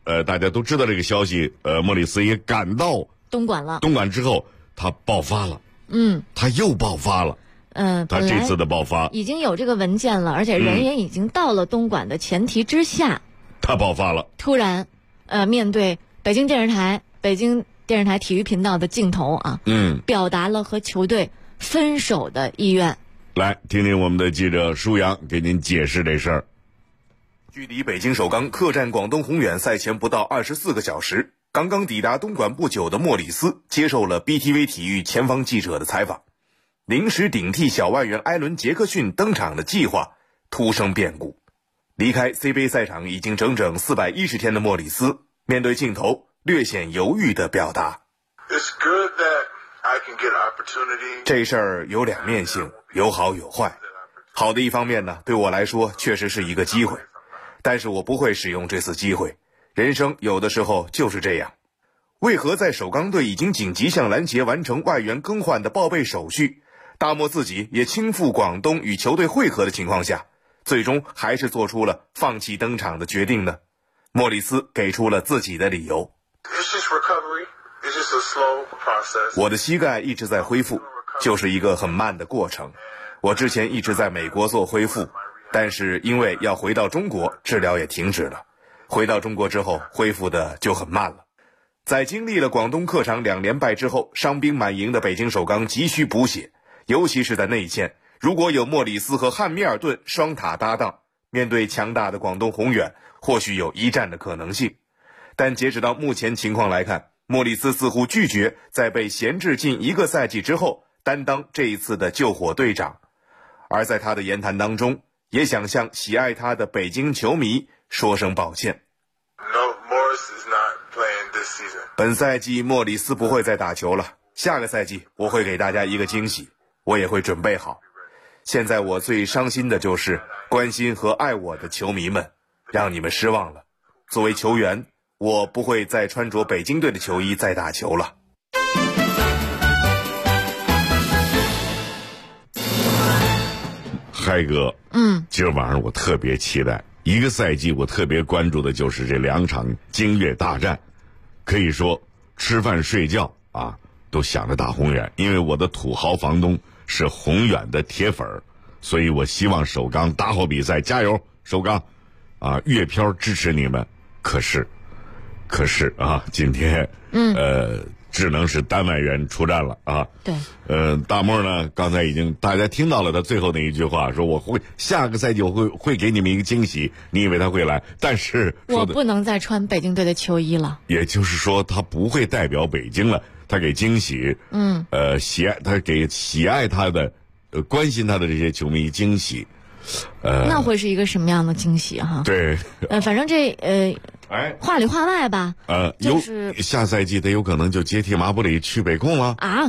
大家都知道这个消息，莫里斯也赶到东莞了。 东莞之后，他爆发了。他又爆发了。他这次的爆发已经有这个文件了，而且人也已经到了东莞的前提之下， 他爆发了。 突然，面对北京电视台体育频道的镜头啊，表达了和球队分手的意愿。 来听听我们的记者舒阳给您解释这事儿。 距离北京首钢客战广东宏远赛前不到24个小时，刚刚抵达东莞不久的莫里斯接受了 BTV 体育前方记者的采访。临时顶替小外援埃伦·杰克逊登场的计划突生变故。离开 CBA 赛场已经整整410天的莫里斯，面对镜头略显犹豫地表达：这事儿有两面性，有好有坏。好的一方面呢，对我来说确实是一个机会，但是我不会使用这次机会。人生有的时候就是这样。为何在首钢队已经紧急向篮协完成外援更换的报备手续，大漠自己也亲赴广东与球队会合的情况下，最终还是做出了放弃登场的决定呢？莫里斯给出了自己的理由：我的膝盖一直在恢复，就是一个很慢的过程。我之前一直在美国做恢复，但是因为要回到中国，治疗也停止了。回到中国之后，恢复的就很慢了。在经历了广东客场2连败之后，伤兵满营的北京首钢急需补血，尤其是在内线，如果有莫里斯和汉密尔顿双塔搭档，面对强大的广东宏远，或许有一战的可能性。但截止到目前情况来看，莫里斯似乎拒绝在被闲置近1个赛季之后担当这一次的救火队长，而在他的言谈当中，也想向喜爱他的北京球迷说声抱歉。本赛季莫里斯不会再打球了，下个赛季我会给大家一个惊喜，我也会准备好。现在我最伤心的就是关心和爱我的球迷们，让你们失望了。作为球员，我不会再穿着北京队的球衣再打球了。 嗨哥，今儿晚上我特别期待，一个赛季我特别关注的就是这2场京粤大战，可以说吃饭睡觉啊都想着打宏远，因为我的土豪房东是宏远的铁粉，所以我希望首钢打好比赛，加油首钢啊！粤漂支持你们。可是啊，今天只能是单外援出战了啊。 对， 大漠呢，刚才已经大家听到了他最后那一句话，说我会下个赛季我会给你们一个惊喜，你以为他会来，但是我不能再穿北京队的球衣了。 也就是说，他不会代表北京了，他给惊喜，他给喜爱他的、关心他的这些球迷惊喜。 那会是一个什么样的惊喜哈？ 对， 反正这话里话外吧，就是下赛季他有可能就接替马布里去北控了啊？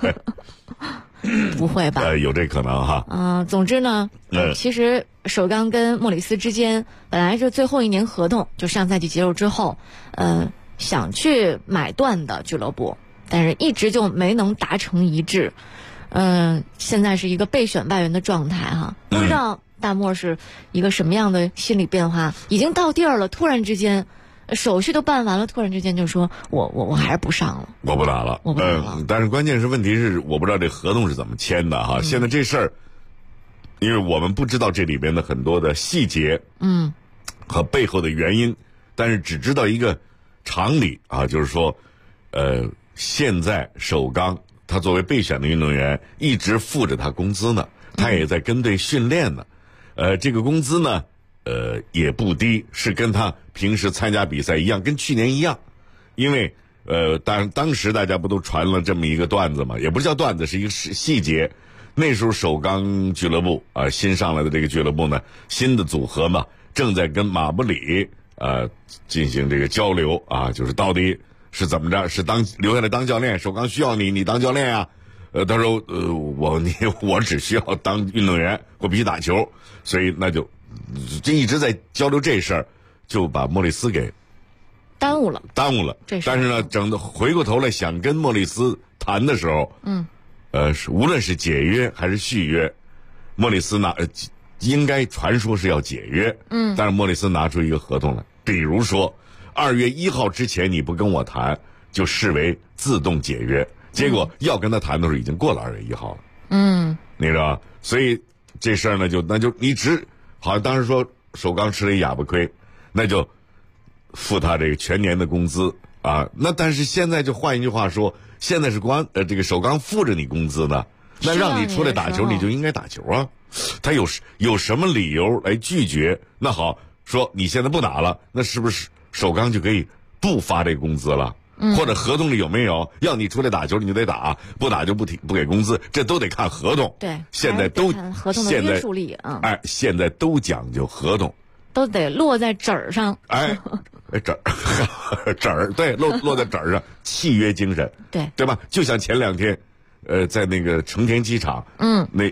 不会吧？ 有这可能哈。 总之呢，其实首钢跟莫里斯之间本来是最后1年合同，就上赛季结束之后，想去买断的俱乐部，但是一直就没能达成一致。现在是一个备选外援的状态哈，不知道大漠是一个什么样的心理变化？已经到地儿了，突然之间手续都办完了，突然之间就说我还是不上了， 我不打了。但是关键是问题是我不知道这合同是怎么签的哈。现在这事儿，因为我们不知道这里边的很多的细节，和背后的原因，但是只知道一个常理啊，就是说，现在首钢他作为备选的运动员，一直付着他工资呢，他也在跟队训练呢，这个工资呢，也不低，是跟他平时参加比赛一样，跟去年一样，因为当时大家不都传了这么一个段子嘛，也不是叫段子，是一个细节。那时候首钢俱乐部新上来的这个俱乐部呢，新的组合嘛，正在跟马布里进行这个交流啊，就是到底是怎么着？是留下来当教练？首钢需要你当教练呀？他说我只需要当运动员，我必须打球，所以那就这一直在交流这事儿，就把莫里斯给耽误了。 但是呢，回过头来想跟莫里斯谈的时候，无论是解约还是续约，莫里斯应该传说是要解约，但是莫里斯拿出一个合同来，比如说 2月1号之前你不跟我谈，就视为自动解约。结果要跟他谈的时候，已经过了2月1号了。你知道吧？所以这事儿呢，那就你好像当时说首钢吃了一哑巴亏，那就付他这个全年的工资啊。那但是现在就换一句话说，现在是这个首钢付着你工资呢，那让你出来打球，你就应该打球啊。他有什么理由来拒绝？那好，说你现在不打了，那是不是首钢就可以不发这个工资了？或者合同里有没有要你出来打球你就得打，不打就不给工资，这都得看合同。 对， 现在都看合同的约束力啊。 现在都讲究合同， 都得落在纸儿上。 纸儿对，落在纸儿上，契约精神，对吧？就像前2天，在那个成田机场，那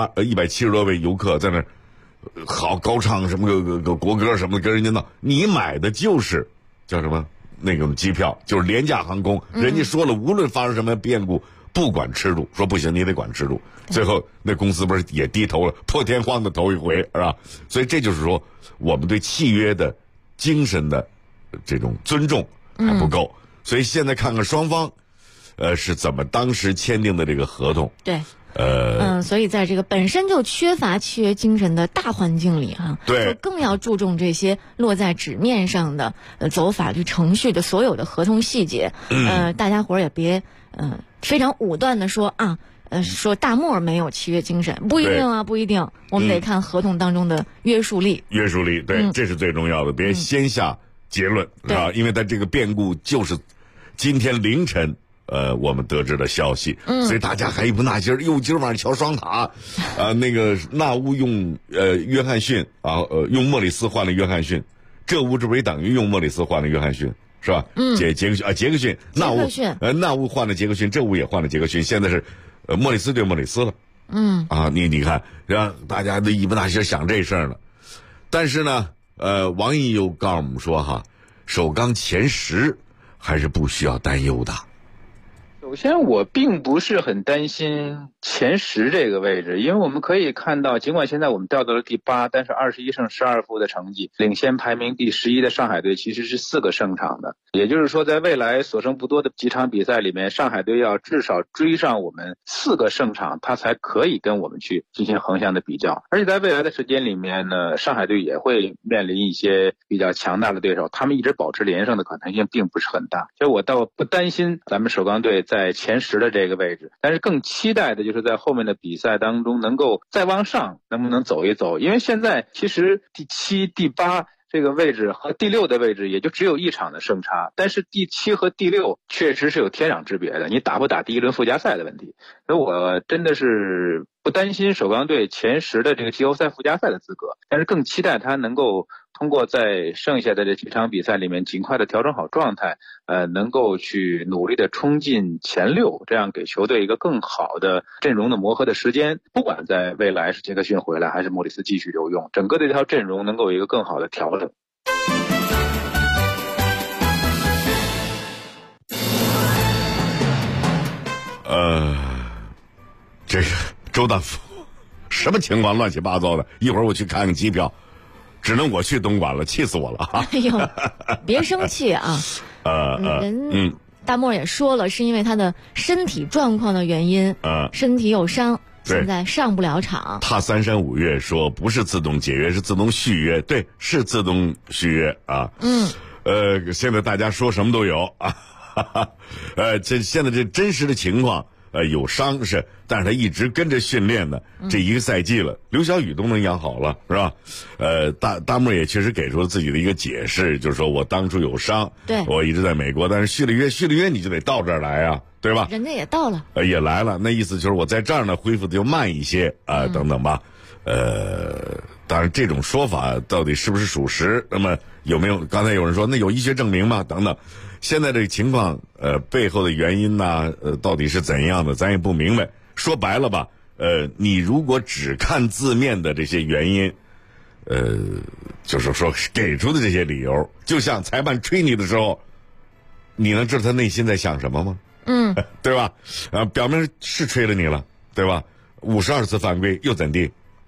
170多位游客在那好高唱什么个国歌什么的，跟人家闹，你买的就是叫什么？那个机票就是廉价航空，人家说了，无论发生什么变故，不管吃住，说不行，你得管吃住。最后那公司不是也低头了，破天荒的头一回，是吧？所以这就是说，我们对契约的精神的这种尊重还不够。所以现在看看双方，是怎么当时签订的这个合同。 对。所以在这个本身就缺乏契约精神的大环境里对， 就更要注重这些落在纸面上的走法律程序的所有的合同细节。大家伙儿也别非常武断的说说大漠没有契约精神，不一定啊，不一定，我们得看合同当中的约束力。 约束力，对，这是最重要的，别先下结论，是吧？因为它这个变故就是今天凌晨。我们得知的消息，所以大家还一不纳劲儿。今儿晚上瞧双塔，那个纳乌用约翰逊用莫里斯换了约翰逊，这乌这不也等于用莫里斯换了约翰逊，是吧？杰克逊，纳乌换了杰克逊，这乌也换了杰克逊，现在是莫里斯对莫里斯了。你看，让大家都一不纳劲儿想这事儿了。但是呢，王毅又告诉我们说首钢前10还是不需要担忧的。 首先，我并不是很担心前10这个位置，因为我们可以看到，尽管现在我们掉到了第8，但是21胜12负的成绩，领先排名第11的上海队其实是4个胜场的。也就是说，在未来所剩不多的几场比赛里面，上海队要至少追上我们4个胜场，他才可以跟我们去进行横向的比较。而且在未来的时间里面呢，上海队也会面临一些比较强大的对手，他们一直保持连胜的可能性并不是很大，所以我倒不担心咱们首钢队在前10的这个位置，但是更期待的就是在后面的比赛当中能够再往上，能不能走一走？因为现在其实第7、第8这个位置和第6的位置也就只有1场的胜差，但是第7和第6确实是有天壤之别的，你打不打第1轮附加赛的问题。所以我真的是不担心首钢队前10的这个季后赛附加赛的资格，但是更期待他能够通过在剩下的这几场比赛里面尽快的调整好状态，能够去努力的冲进前6，这样给球队一个更好的阵容的磨合的时间。不管在未来是杰克逊回来还是莫里斯继续留用，整个这条阵容能够有一个更好的调整。 这个周大夫什么情况，乱七八糟的，一会儿我去看看机票，只能我去东莞了，气死我了。 哎呦，别生气啊！大漠也说了，是因为他的身体状况的原因，身体有伤，现在上不了场。 他3山5岳说不是自动解约，是自动续约，对，是自动续约啊。现在大家说什么都有啊，这现在这真实的情况。有伤是，但是他一直跟着训练的，这1个赛季了，刘晓宇都能养好了，是吧？大漠也确实给出了自己的一个解释，就是说我当初有伤， 对， 我一直在美国，但是续了约你就得到这儿来啊，对吧？ 人家也到了， 也来了，那意思就是我在这儿呢恢复的就慢一些等等吧。当然这种说法到底是不是属实？那么有没有？刚才有人说那有医学证明吗？等等。现在这个情况，背后的原因呢，到底是怎样的，咱也不明白。说白了吧，你如果只看字面的这些原因，就是说给出的这些理由，就像裁判吹你的时候，你能知道他内心在想什么吗？对吧？表面是吹了你了，对吧？52次犯规又怎地？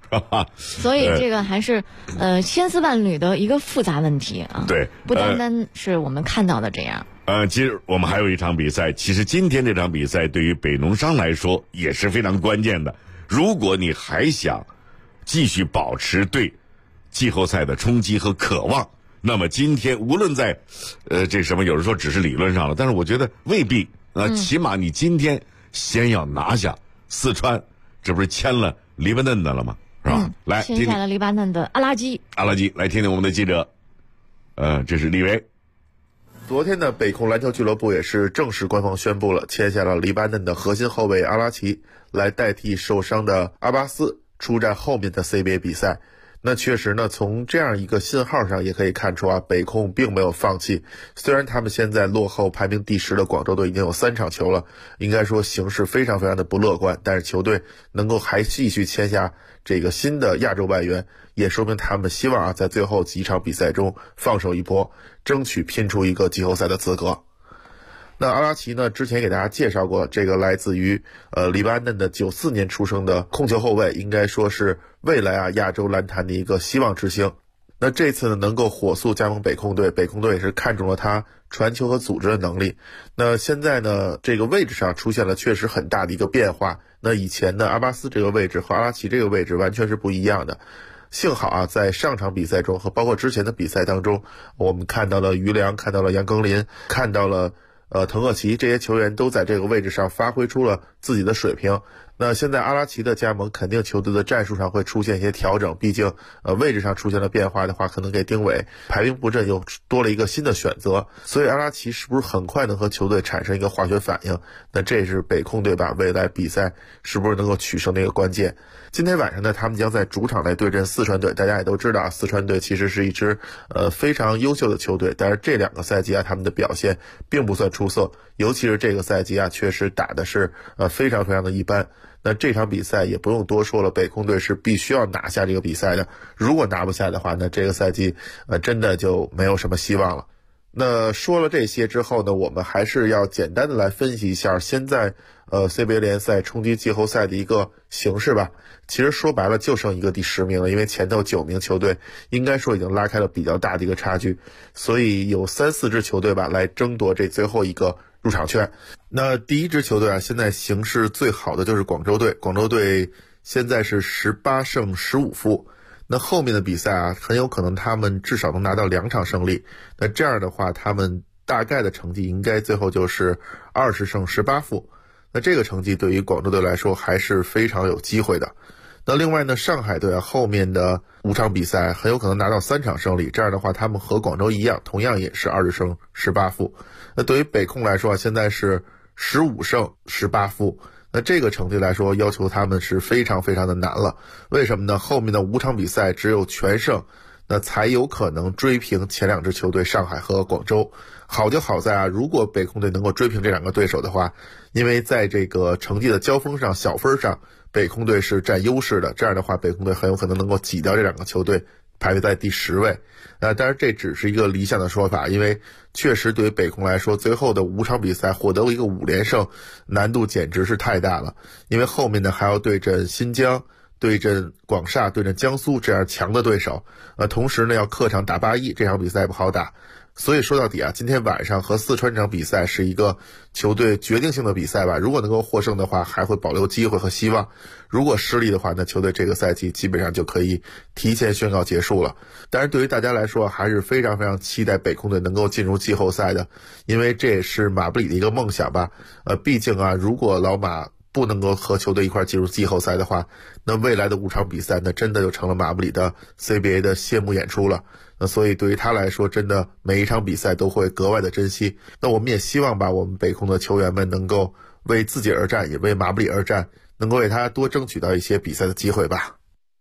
所以这个还是千丝万缕的一个复杂问题啊。 对， 不单单是我们看到的这样。 其实我们还有一场比赛，其实今天这场比赛对于北农商来说也是非常关键的。如果你还想继续保持对季后赛的冲击和渴望，那么今天无论在这什么，有人说只是理论上了，但是我觉得未必起码你今天先要拿下四川，这不是签了黎巴嫩的了吗？是吧？来， 签下了黎巴嫩的阿拉基， 来听听我们的记者。这是李维。 昨天呢，北控篮球俱乐部也是正式官方宣布了，签下了黎巴嫩的核心后卫阿拉奇，来代替受伤的阿巴斯出战后面的 CBA 比赛。那确实呢，从这样一个信号上也可以看出啊，北控并没有放弃。虽然他们现在落后排名第10的广州队已经有3场球了，应该说形势非常非常的不乐观，但是球队能够还继续签下这个新的亚洲外援，也说明他们希望啊，在最后几场比赛中放手一搏，争取拼出一个季后赛的资格。那阿拉奇呢，之前给大家介绍过，这个来自于黎巴嫩的94年出生的控球后卫，应该说是未来啊亚洲篮坛的一个希望之星。那这次呢，能够火速加盟北控队，北控队也是看中了他传球和组织的能力。那现在呢，这个位置上出现了确实很大的一个变化。那以前呢，阿巴斯这个位置和阿拉奇这个位置完全是不一样的。幸好啊，在上场比赛中和包括之前的比赛当中，我们看到了于良，看到了杨庚林，看到了滕厄齐，这些球员都在这个位置上发挥出了自己的水平。那现在阿拉奇的加盟，肯定球队的战术上会出现一些调整，毕竟位置上出现了变化的话，可能给丁伟排兵布阵又多了一个新的选择。所以阿拉奇是不是很快能和球队产生一个化学反应？那这是北控队吧未来比赛是不是能够取胜的一个关键。今天晚上呢，他们将在主场来对阵四川队。大家也都知道，四川队其实是一支非常优秀的球队，但是这2个赛季啊，他们的表现并不算出色，尤其是这个赛季啊，确实打的是非常非常的一般。那这场比赛也不用多说了，北控队是必须要拿下这个比赛的。如果拿不下的话，那这个赛季真的就没有什么希望了。那说了这些之后呢，我们还是要简单的来分析一下现在CBA 联赛冲击季后赛的一个形势吧。其实说白了就剩一个第10名了，因为前头9名球队应该说已经拉开了比较大的一个差距，所以有3、4支球队吧来争夺这最后一个入场券。那第一支球队啊，现在形势最好的就是广州队。广州队现在是18胜15负，那后面的比赛啊，很有可能他们至少能拿到2场胜利。那这样的话，他们大概的成绩应该最后就是20胜18负。那这个成绩对于广州队来说还是非常有机会的。那另外呢，上海队啊，后面的5场比赛很有可能拿到3场胜利，这样的话他们和广州一样，同样也是20胜18负。那对于北控来说啊，现在是15胜18负，那这个成绩来说要求他们是非常非常的难了。为什么呢？后面的5场比赛只有全胜，那才有可能追平前2支球队上海和广州。好就好在啊，如果北控队能够追平这2个对手的话，因为在这个成绩的交锋上，小分上北控队是占优势的，这样的话北控队很有可能能够挤掉这2个球队，排位在第10位。当然这只是一个理想的说法，因为确实对于北控来说，最后的5场比赛获得一个5连胜，难度简直是太大了。因为后面呢还要对阵新疆，对阵广厦，对阵江苏这样强的对手，同时呢要客场打8-1，这场比赛不好打。所以说到底啊，今天晚上和四川这场比赛是一个球队决定性的比赛吧。如果能够获胜的话，还会保留机会和希望；如果失利的话，那球队这个赛季基本上就可以提前宣告结束了。当然，对于大家来说，还是非常非常期待北控队能够进入季后赛的，因为这也是马布里的一个梦想吧。毕竟啊，如果老马不能够和球队一块进入季后赛的话，那未来的5场比赛那真的就成了马布里的 CBA 的谢幕演出了。那所以对于他来说，真的每一场比赛都会格外的珍惜。那我们也希望吧，我们北控的球员们能够为自己而战，也为马布里而战，能够为他多争取到一些比赛的机会吧。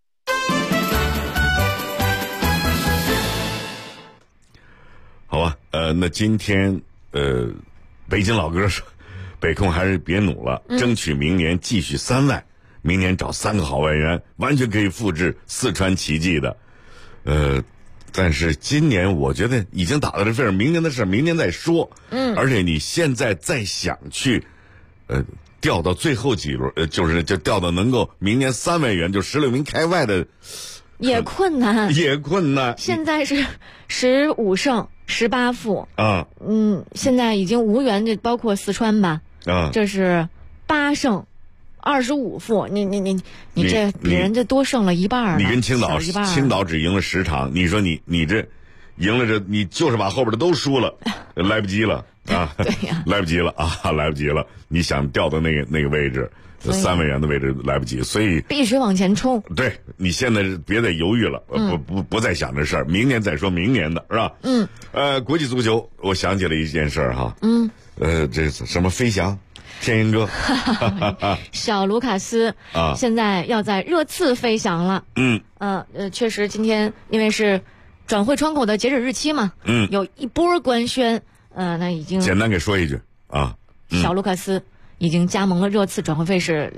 好吧，那今天北京老哥说，北控还是别努了，争取明年继续3外，明年找3个好外援，完全可以复制四川奇迹的。但是今年我觉得已经打到这份儿，明年的事明年再说。而且你现在再想去掉到最后几轮，就掉到能够明年3万元就16名开外的， 也困难。 现在是15胜18负啊， 现在已经无缘，这包括四川吧啊， 这是8胜25负，你这比人家多胜了一半。 你跟青岛只赢了10场，你说你这赢了这，你就是把后边的都输了，来不及了啊！ 对呀， 来不及了啊，来不及了！你想调到那个位置，3万元的位置来不及，所以必须往前冲。 对，你现在别再犹豫了，不再想这事儿，明年再说明年的是吧？国际足球，我想起了一件事儿哈，这什么飞翔。天鹰哥， 小卢卡斯啊，现在要在热刺飞翔了。确实，今天因为是转会窗口的截止日期嘛，有一波官宣，那已经简单给说一句啊， 小卢卡斯已经加盟了热刺，转会费是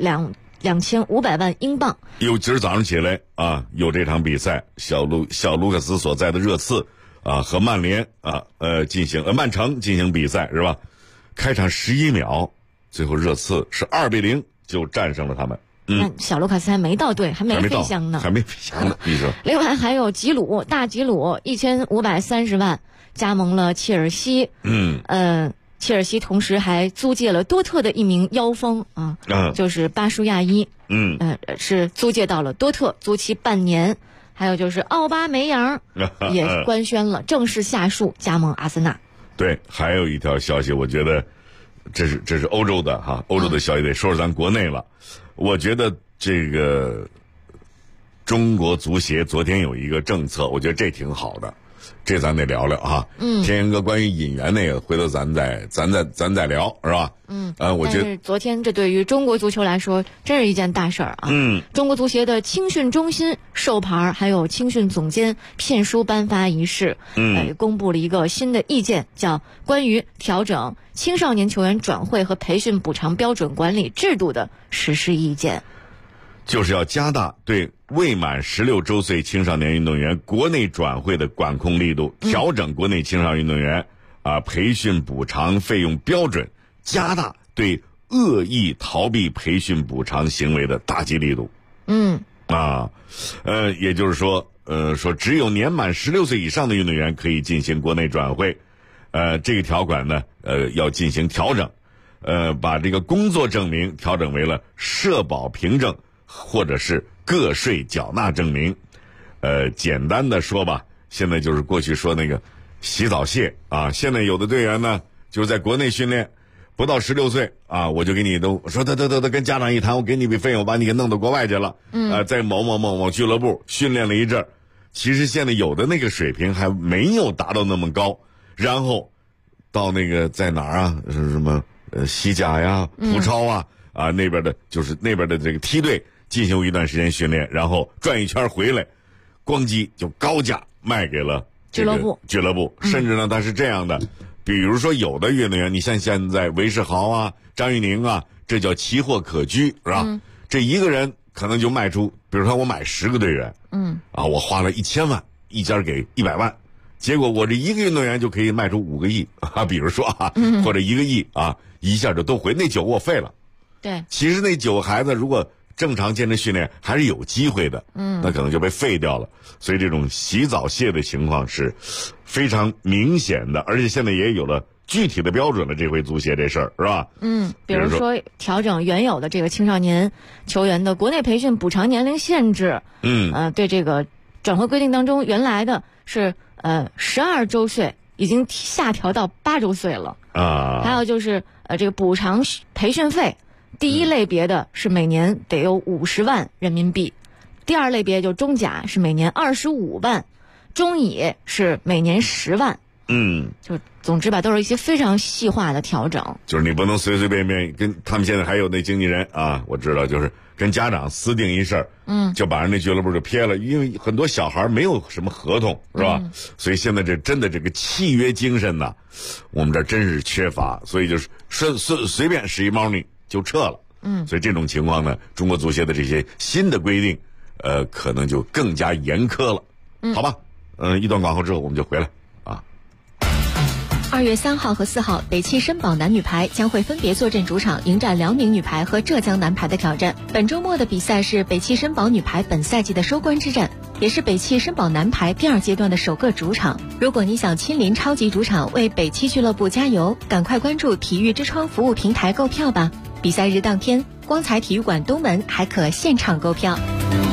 2500万英镑。 今儿早上起来啊，有这场比赛，小卢卡斯所在的热刺啊和曼联啊曼城进行比赛是吧？开场11秒。最后热刺是2-0就战胜了他们。 小卢卡斯还没到队，还没飞翔呢， 你说。 另外还有大吉鲁1530万加盟了切尔西。切尔西同时还租借了多特的一名妖锋啊，就是巴舒亚伊。是租借到了多特，租期半年。还有就是奥巴梅扬也官宣了正式下树加盟阿森纳。 对，还有一条消息，我觉得。这是欧洲的哈，欧洲的消息得说说咱国内了。我觉得这个中国足协昨天有一个政策，我觉得这挺好的，这咱得聊聊哈。天鹰哥关于引援那个，回头咱再聊是吧？我觉得昨天这对于中国足球来说真是一件大事儿啊。中国足协的青训中心授牌还有青训总监聘书颁发仪式，公布了一个新的意见，叫关于调整青少年球员转会和培训补偿标准管理制度的实施意见， 就是要加大对未满16周岁青少年运动员国内转会的管控力度，调整国内青少年运动员培训补偿费用标准，加大对恶意逃避培训补偿行为的打击力度。也就是说，只有年满16岁以上的运动员可以进行国内转会。这个条款呢，要进行调整，把这个工作证明调整为了社保凭证或者是个税缴纳证明。简单的说吧，现在就是过去说那个洗澡蟹啊，现在有的队员呢就是在国内训练，不到16岁啊，我就给你都说得跟家长一谈，我给你笔费用，把你给弄到国外去了。在某俱乐部训练了一阵儿，其实现在有的那个水平还没有达到那么高。然后到那个在哪儿啊？是什么西甲呀、葡超啊那边的，就是那边的这个梯队进行一段时间训练，然后转一圈回来，咣叽就高价卖给了这个俱乐部。甚至呢，他是这样的，比如说有的运动员，你像现在韦世豪啊、张玉宁啊，这叫奇货可居，是吧？这一个人可能就卖出，比如说我买10个队员，我花了1000万，一家给100万。结果我这一个运动员就可以卖出5个亿啊，比如说或者1个亿啊，一下就都回，那9个我废了。 对， 其实那9个孩子如果正常坚持训练，还是有机会的。那可能就被废掉了。所以这种洗澡蟹的情况是非常明显的，而且现在也有了具体的标准了。这回足协这事儿是吧？ 比如说调整原有的这个青少年球员的国内培训补偿年龄限制。对这个转会规定当中，原来的是12周岁，已经下调到8周岁了。还有就是这个补偿培训费，第一类别的是每年得有50万人民币，第二类别就中甲是每年25万，中乙是每年10万。就总之吧，都是一些非常细化的调整。 就是你不能随随便便跟他们现在还有那经纪人啊，我知道就是跟家长私定一事儿，就把人那俱乐部就撇了，因为很多小孩没有什么合同，是吧？所以现在这真的这个契约精神呢，我们这真是缺乏，所以就是随便使一猫腻就撤了。所以这种情况呢，中国足协的这些新的规定，可能就更加严苛了，好吧？一段广告之后我们就回来。 2月3号和4号，北汽绅宝男女排将会分别坐镇主场，迎战辽宁女排和浙江男排的挑战。本周末的比赛是北汽绅宝女排本赛季的收官之战，也是北汽绅宝男排第2阶段的首个主场。如果你想亲临超级主场为北汽俱乐部加油，赶快关注体育之窗服务平台购票吧。比赛日当天，光彩体育馆东门还可现场购票。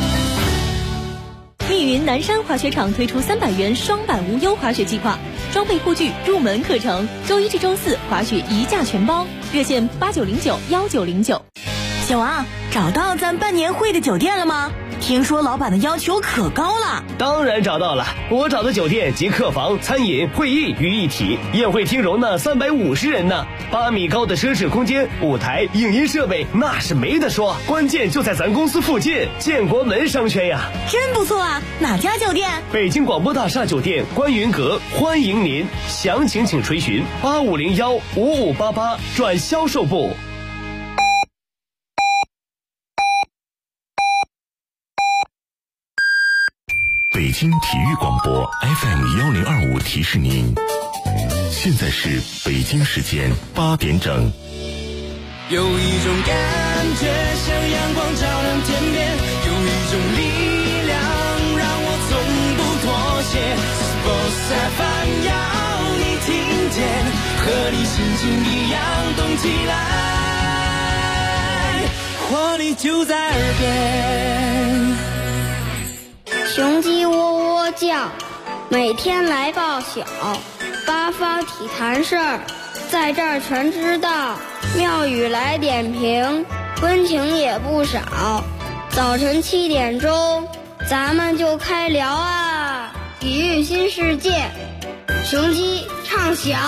密云南山滑雪场推出300元双板无忧滑雪计划，装备护具入门课程，周1至周4滑雪一价全包，热线89091909。 小王，找到咱办年会的酒店了吗？听说老板的要求可高了。 当然找到了，我找的酒店集客房、餐饮、会议于一体，宴会厅容纳350人呢，8米高的奢侈空间，舞台、影音设备那是没得说，关键就在咱公司附近，建国门商圈呀。 真不错啊，哪家酒店？ 北京广播大厦酒店观云阁，欢迎您，详情请垂询85015588转销售部。 北京体育广播 FM1025提示您，现在是北京时间8点整。 有一种感觉像阳光照亮天边，有一种力量让我从不妥协。Sports FM 要你听见，和你心情一样动起来，活力就在耳边。 雄鸡喔喔叫，每天来报晓，八方体坛事儿，在这儿全知道。庙宇来点评，温情也不少。早晨7点钟，咱们就开聊啊！体育新世界，雄鸡唱晓。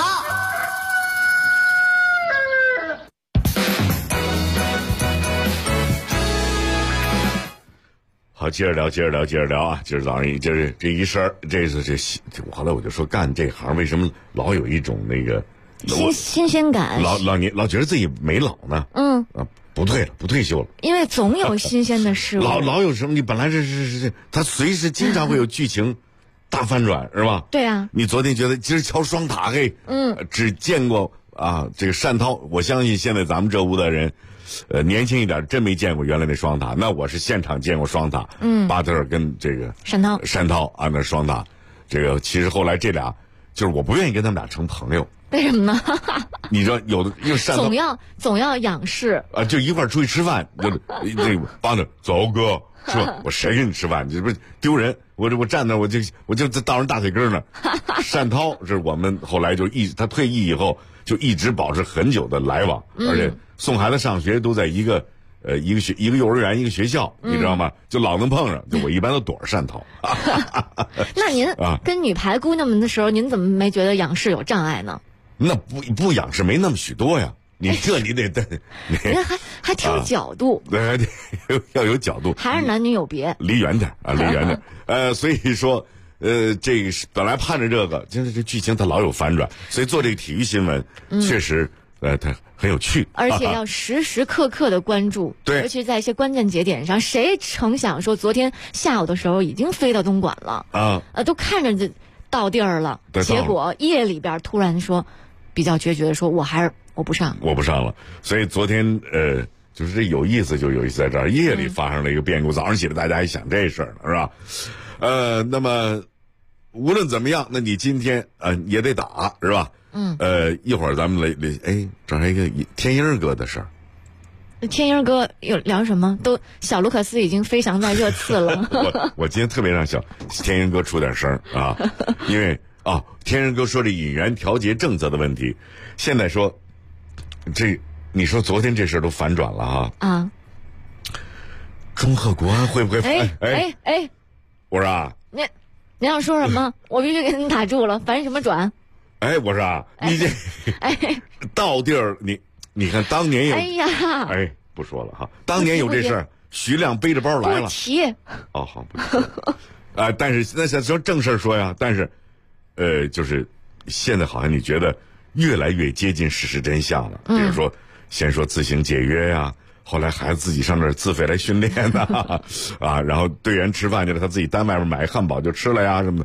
好，接着聊啊！今儿早上这一事儿，后来我就说，干这行为什么老有一种那个新鲜感， 老觉得自己没老呢。不退休了，因为总有新鲜的事物。 老有什么？你本来是他随时经常会有剧情大反转，是吧？ 对啊。 你昨天觉得今儿敲双塔，只见过啊这个单涛，我相信现在咱们这屋的人。年轻一点真没见过原来那双塔，那我是现场见过双塔。巴特尔跟这个单涛啊，那双塔，这个其实后来这俩就是我不愿意跟他们俩成朋友。 为什么呢？ 你知道有的又单涛总要仰视啊，就一块出去吃饭，就那个巴特尔走哥是吧？我谁跟你吃饭？你这不是丢人？我站那我就到人大腿根那儿。单涛是我们后来他退役以后就一直保持很久的来往，而且。送孩子上学都在一个幼儿园一个学校，你知道吗？就老能碰上，就我一般都躲着单涛。 那您跟女排姑娘们的时候，您怎么没觉得仰视有障碍呢？ 那不仰视没那么许多呀，你得人还挑角度， 对，要有角度， 还是男女有别， 离远点啊，离远点。所以说，这个本来盼着这个，就是这剧情它老有反转，所以做这个体育新闻确实。它很有趣， 而且要时时刻刻的关注， 对， 尤其在一些关键节点上。谁成想说昨天下午的时候已经飞到东莞了都看着就到地儿了，结果夜里边突然说比较决绝的说，我不上了。所以昨天就是这有意思在这儿，夜里发生了一个变故，早上起来大家一想这事儿了，是吧？那么无论怎么样，那你今天也得打，是吧？一会儿咱们这还一个天鹰哥的事儿。 天鹰哥有聊什么？小卢克斯已经飞翔在热刺了。 我今天特别让天鹰哥出点声啊，因为天鹰哥说这引援调节政策的问题，现在说你说昨天这事儿都反转了啊！中赫国安会不会？我说您要说什么？我必须给您打住了，反什么转？ 我说你这到地儿你看当年有不说了哈，当年有这事儿，徐亮背着包来了。 不提。 好不提。但是那说正事儿说呀，但是就是现在好像你觉得越来越接近事实真相了。比如说先说自行解约呀，后来孩子自己上那儿自费来训练呐，然后队员吃饭去了，他自己单外面买汉堡就吃了呀什么的。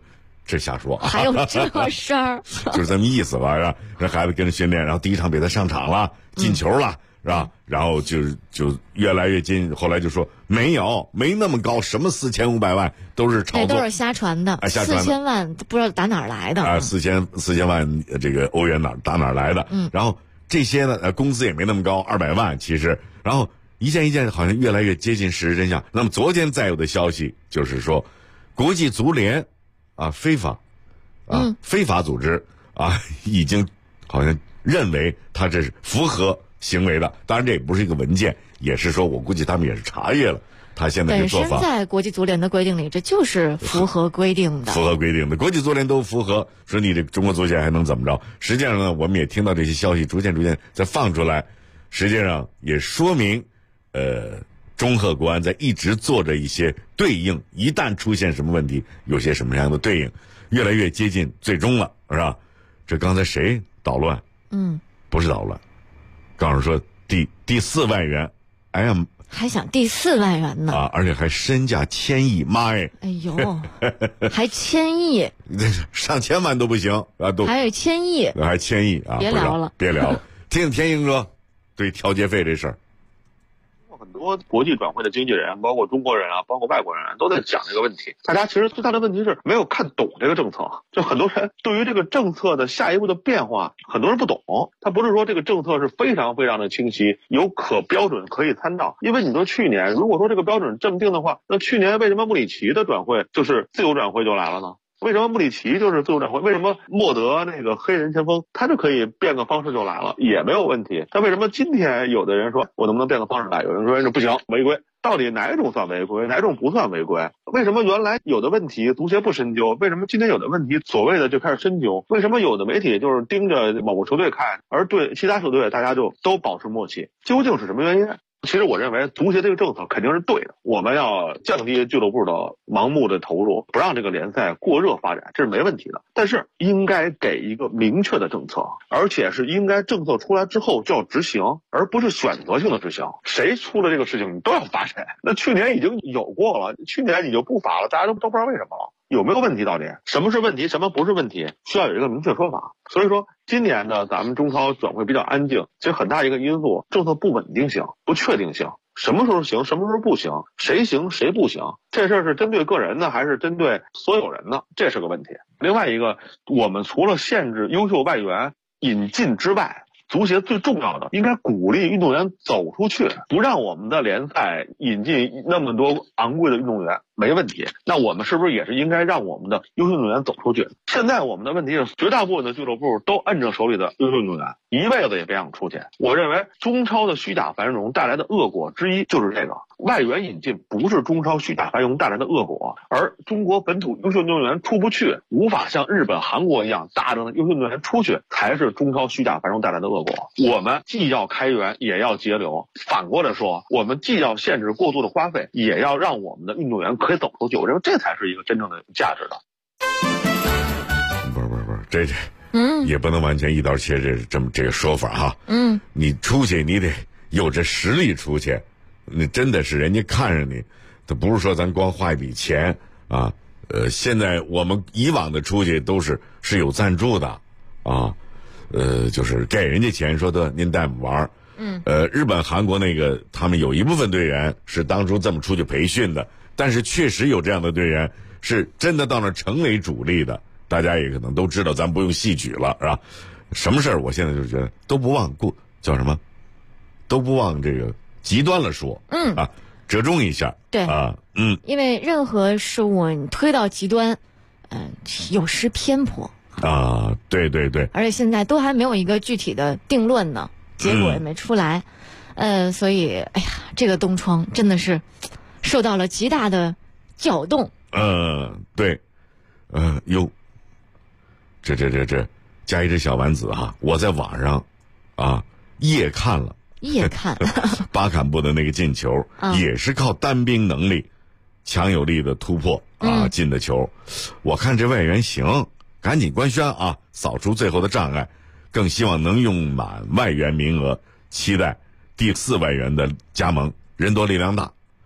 这瞎说啊， 还有这事儿， 就是这么意思吧，让孩子跟着训练，然后第一场比赛上场了，进球了，是吧？然后就越来越近，后来就说没那么高，什么4500万都是炒作， 都是瞎传的，4000万不知道打哪儿来的啊 ，4000万这个欧元打哪儿来的？然后这些呢，工资也没那么高，200万其实，然后一件一件好像越来越接近事实真相。那么昨天再有的消息就是说，国际足联啊，非法组织啊，已经好像认为他这是符合行为的。当然这也不是一个文件，也是说我估计他们也是查阅了他现在的做法。 本身在国际足联的规定里，这就是符合规定的。 符合规定的，国际足联都符合，说你这中国足协还能怎么着？实际上呢，我们也听到这些消息逐渐在放出来，实际上也说明，中赫国安在一直做着一些对应，一旦出现什么问题，有些什么样的对应，越来越接近最终了，是吧？这刚才谁捣乱？不是捣乱，告诉说第4万元，哎呀， 还想第4万元呢啊！而且还身价1000亿，妈呀！ 哎呦，还1000亿， 上千万都不行啊，都还有1000亿， 还1000亿啊！ 别聊了， 别聊了，听听天鹰哥对调节费这事儿。 很多国际转会的经纪人，包括中国人啊，包括外国人都在讲这个问题。大家其实最大的问题是没有看懂这个政策，就很多人对于这个政策的下一步的变化，很多人不懂。他不是说这个政策是非常非常的清晰，有可标准可以参照。因为你说去年如果说这个标准这么定的话，那去年为什么穆里奇的转会就是自由转会就来了呢？为什么穆里奇就是自由转会？为什么莫德那个黑人前锋他就可以变个方式就来了，也没有问题？但为什么今天有的人说我能不能变个方式来？有人说不行，违规。到底哪一种算违规，哪一种不算违规？为什么原来有的问题足协不深究？为什么今天有的问题所谓的就开始深究？为什么有的媒体就是盯着某个球队看，而对其他球队大家就都保持默契？究竟是什么原因？其实我认为足协这个政策肯定是对的，我们要降低俱乐部的盲目的投入，不让这个联赛过热发展，这是没问题的。但是应该给一个明确的政策，而且是应该政策出来之后就要执行，而不是选择性的执行。谁出了这个事情你都要罚谁，那去年已经有过了，去年你就不罚了，大家都不知道为什么了。有没有问题？到底什么是问题，什么不是问题，需要有一个明确说法。所以说今年呢，咱们中超转会比较安静，其实很大一个因素政策不稳定性、不确定性，什么时候行，什么时候不行，谁行谁不行，这事儿是针对个人呢还是针对所有人呢？这是个问题。另外一个，我们除了限制优秀外援引进之外，足协最重要的应该鼓励运动员走出去，不让我们的联赛引进那么多昂贵的运动员，没问题。那我们是不是也是应该让我们的优秀运动员走出去？现在我们的问题是，绝大部分的俱乐部都摁着手里的优秀运动员，一辈子也别想出去。我认为中超的虚假繁荣带来的恶果之一就是这个，外援引进不是中超虚假繁荣带来的恶果，而中国本土优秀运动员出不去，无法像日本、韩国一样大量的优秀运动员出去，才是中超虚假繁荣带来的恶果。我们既要开源，也要节流。反过来说，我们既要限制过度的花费，也要让我们的运动员可以走出去。我认为这才是一个真正的价值的。 不，这也不能完全一刀切这个说法哈。你出去你得有这实力出去，你真的是人家看着你，他不是说咱光花一笔钱啊。现在我们以往的出去都是有赞助的啊。就是给人家钱，说的您带我们玩。日本、韩国那个，他们有一部分队员是当初这么出去培训的，但是确实有这样的队员是真的到那成为主力的。大家也可能都知道，咱不用细举了，是吧？什么事儿，我现在就觉得都不忘叫什么，都不忘这个极端了说，折中一下， 对啊，因为任何事物你推到极端，有失偏颇。 啊，对， 而且现在都还没有一个具体的定论呢，结果也没出来，所以哎呀，这个东窗真的是受到了极大的搅动。 对，哟，这加一只小丸子哈，我在网上夜看巴坎布的那个进球，也是靠单兵能力强有力的突破进的球，我看这外援行。赶紧官宣啊！扫除最后的障碍，更希望能用满外援名额，期待第4外援的加盟，人多力量大。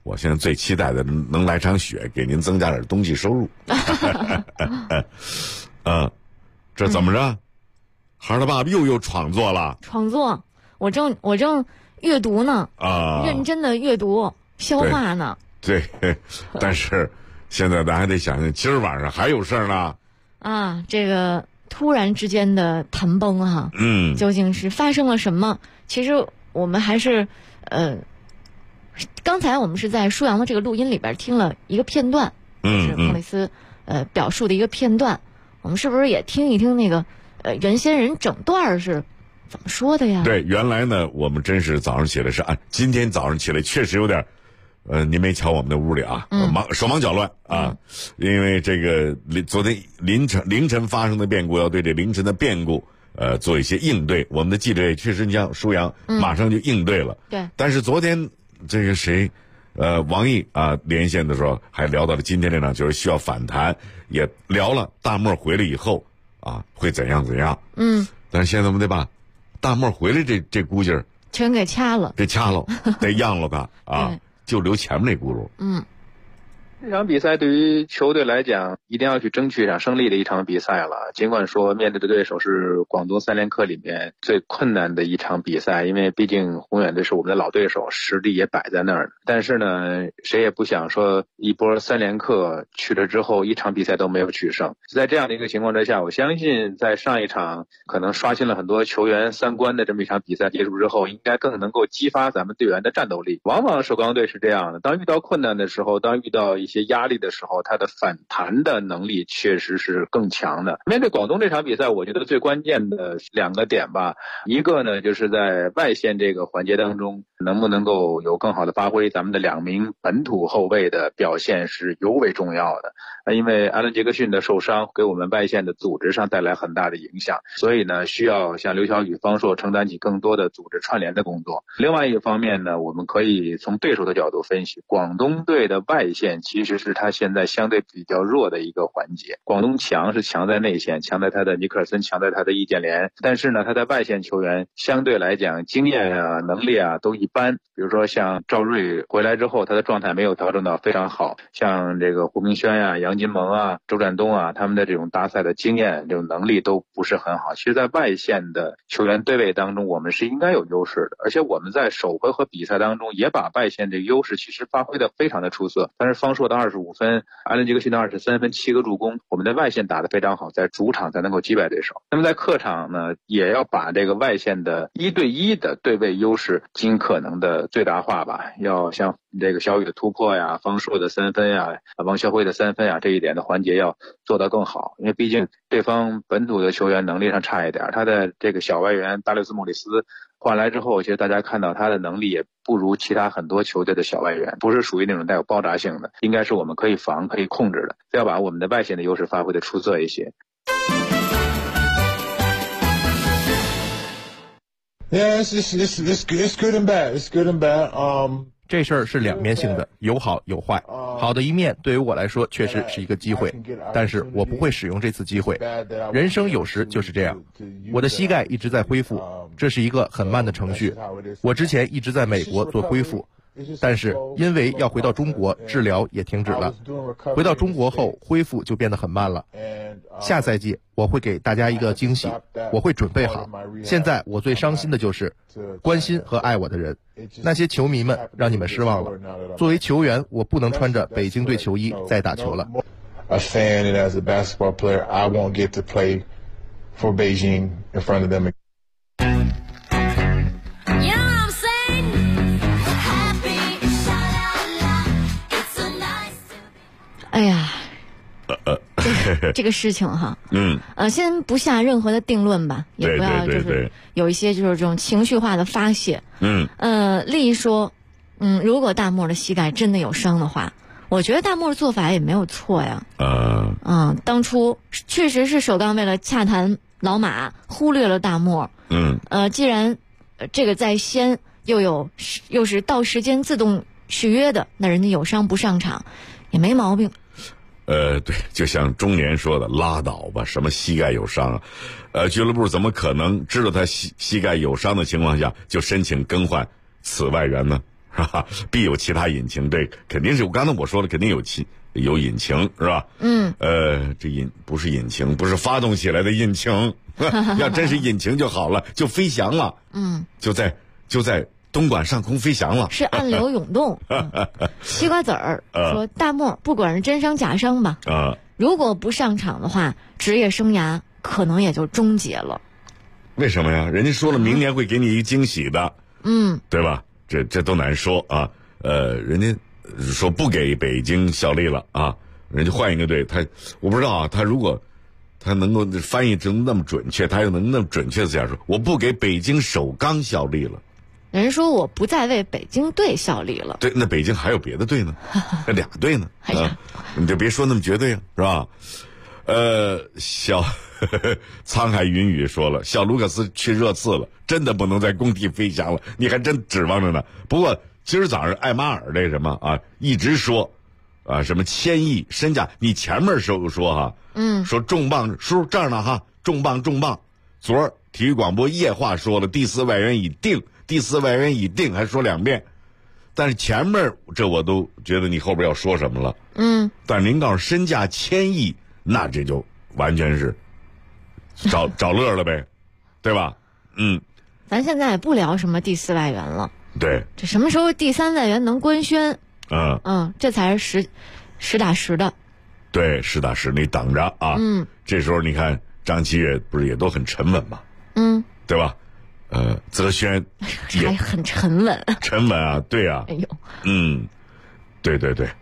我现在最期待的能来场雪，给您增加点冬季收入。这怎么着？孩儿他爸爸又创作了。 创作，我正阅读呢，认真的阅读消化呢。 对，但是现在咱还得想想，今儿晚上还有事儿呢。 这个突然之间的谈崩哈，究竟是发生了什么？其实我们还是刚才我们是在舒阳的这个录音里边听了一个片段，是克里斯表述的一个片段，我们是不是也听一听那个原先人整段是怎么说的呀？ 对，原来呢，我们真是早上起来是今天早上起来确实有点，您没瞧我们的屋里手忙脚乱因为这个昨天凌晨发生的变故，要对这凌晨的变故做一些应对。我们的记者也确实，你像舒阳马上就应对了。 对， 但是昨天这个谁，王毅连线的时候还聊到了今天这场球需要反弹，也聊了大漠回来以后会怎样。但是现在我们得把大漠回来这股劲儿全给掐了， 得让了他就留前面那轱辘。 这场比赛对于球队来讲，一定要去争取一场胜利的一场比赛了。尽管说面对的对手是广东三连客里面最困难的一场比赛，因为毕竟宏远队是我们的老对手，实力也摆在那儿。但是呢，谁也不想说一波三连客去了之后，一场比赛都没有取胜。在这样的一个情况之下，我相信在上一场可能刷新了很多球员三观的这么一场比赛结束之后，应该更能够激发咱们队员的战斗力。往往首钢队是这样的，当遇到困难的时候，当遇到一些压力的时候，他的反弹的能力确实是更强的。面对广东这场比赛，我觉得最关键的2个点吧，一个呢就是在外线这个环节当中，能不能够有更好的发挥，咱们的2名本土后卫的表现是尤为重要的。因为阿伦杰克逊的受伤给我们外线的组织上带来很大的影响，所以呢需要像刘晓宇、方硕承担起更多的组织串联的工作。另外一个方面呢，我们可以从对手的角度分析，广东队的外线其实是他现在相对比较弱的一个环节。广东强是强在内线，强在他的尼克尔森，强在他的易建联，但是呢他的外线球员相对来讲经验能力都一般。比如说像赵睿回来之后，他的状态没有调整到非常好，像这个胡明轩杨金蒙周占东他们的这种大赛的经验这种能力都不是很好。其实在外线的球员对位当中，我们是应该有优势的，而且我们在首回合比赛当中也把外线这个优势其实发挥的非常的出色。但是方硕的25分，阿伦杰克逊的23分，7个助攻，我们的外线打得非常好，在主场才能够击败对手。那么在客场呢，也要把这个外线的1对1的对位优势尽可能的最大化吧，要像这个小宇的突破方硕的3分王孝辉的3分这一点的环节要做得更好。因为毕竟对方本土的球员能力上差一点，他的这个小外援达留斯·莫里斯换来之后，其实大家看到他的能力也不如其他很多球队的小外援，不是属于那种带有爆炸性的，应该是我们可以防可以控制的，要把我们的外线的优势发挥的出色一些。 Yeah, it's good and bad. It's good and bad. 这事儿是两面性的，有好有坏。好的一面对于我来说确实是一个机会，但是我不会使用这次机会。人生有时就是这样。我的膝盖一直在恢复，这是一个很慢的程序。我之前一直在美国做恢复，但是因为要回到中国，治疗也停止了。回到中国后，恢复就变得很慢了。下赛季我会给大家一个惊喜，我会准备好。现在我最伤心的就是关心和爱我的人，那些球迷们让你们失望了。作为球员，我不能穿着北京队球衣再打球了。 A fan and as a basketball player, I won't get to play for Beijing in front of them. 哎呀，这个事情哈，先不下任何的定论吧，也不要就是有一些就是这种情绪化的发泄。丽一说，如果大漠的膝盖真的有伤的话，我觉得大漠的做法也没有错呀。当初确实是首钢为了洽谈老马忽略了大漠。既然这个在先又是到时间自动续约的，那人家有伤不上场也没毛病。 对，就像中年说的，拉倒吧，什么膝盖有伤俱乐部怎么可能知道他膝盖有伤的情况下就申请更换此外援呢？ 是吧？必有其他隐情，这肯定是刚才我说的，肯定有隐情，是吧？这不是引擎，不是发动起来的引擎，要真是引擎就好了，就飞翔了。就在东莞上空飞翔了。 是暗流涌动。西瓜籽儿说，大漠不管是真伤假伤吧，如果不上场的话，职业生涯可能也就终结了。 为什么呀？人家说了，明年会给你一个惊喜的。对吧？这都难说啊。人家说不给北京效力了啊，人家换一个队。我不知道啊，他如果他能够翻译成那么准确，他又能那么准确的这样说，我不给北京首钢效力了。 人说我不再为北京队效力了。 对，那北京还有别的队呢，那俩队呢你就别说那么绝对啊，是吧？沧海云雨说了，小卢卡斯去热刺了，真的不能在工地飞翔了，你还真指望着呢。不过今儿早上艾马尔这什么啊，一直说啊什么1000亿身价，你前面说哈，说重磅叔这儿呢哈，重磅。昨儿体育广播夜话说了，第4外援已定，还说2遍。但是前面这我都觉得你后边要说什么了。但是您告诉身价1000亿，那这就完全是找乐了呗，对吧？ 咱现在也不聊什么第4外援了。 对， 这什么时候第3外援能官宣？这才是实打实的。 对，实打实，你等着啊。这时候你看张启岳不是也都很沉稳吗？对吧？泽轩还很沉稳。 沉稳啊，对啊。 哎呦， 对，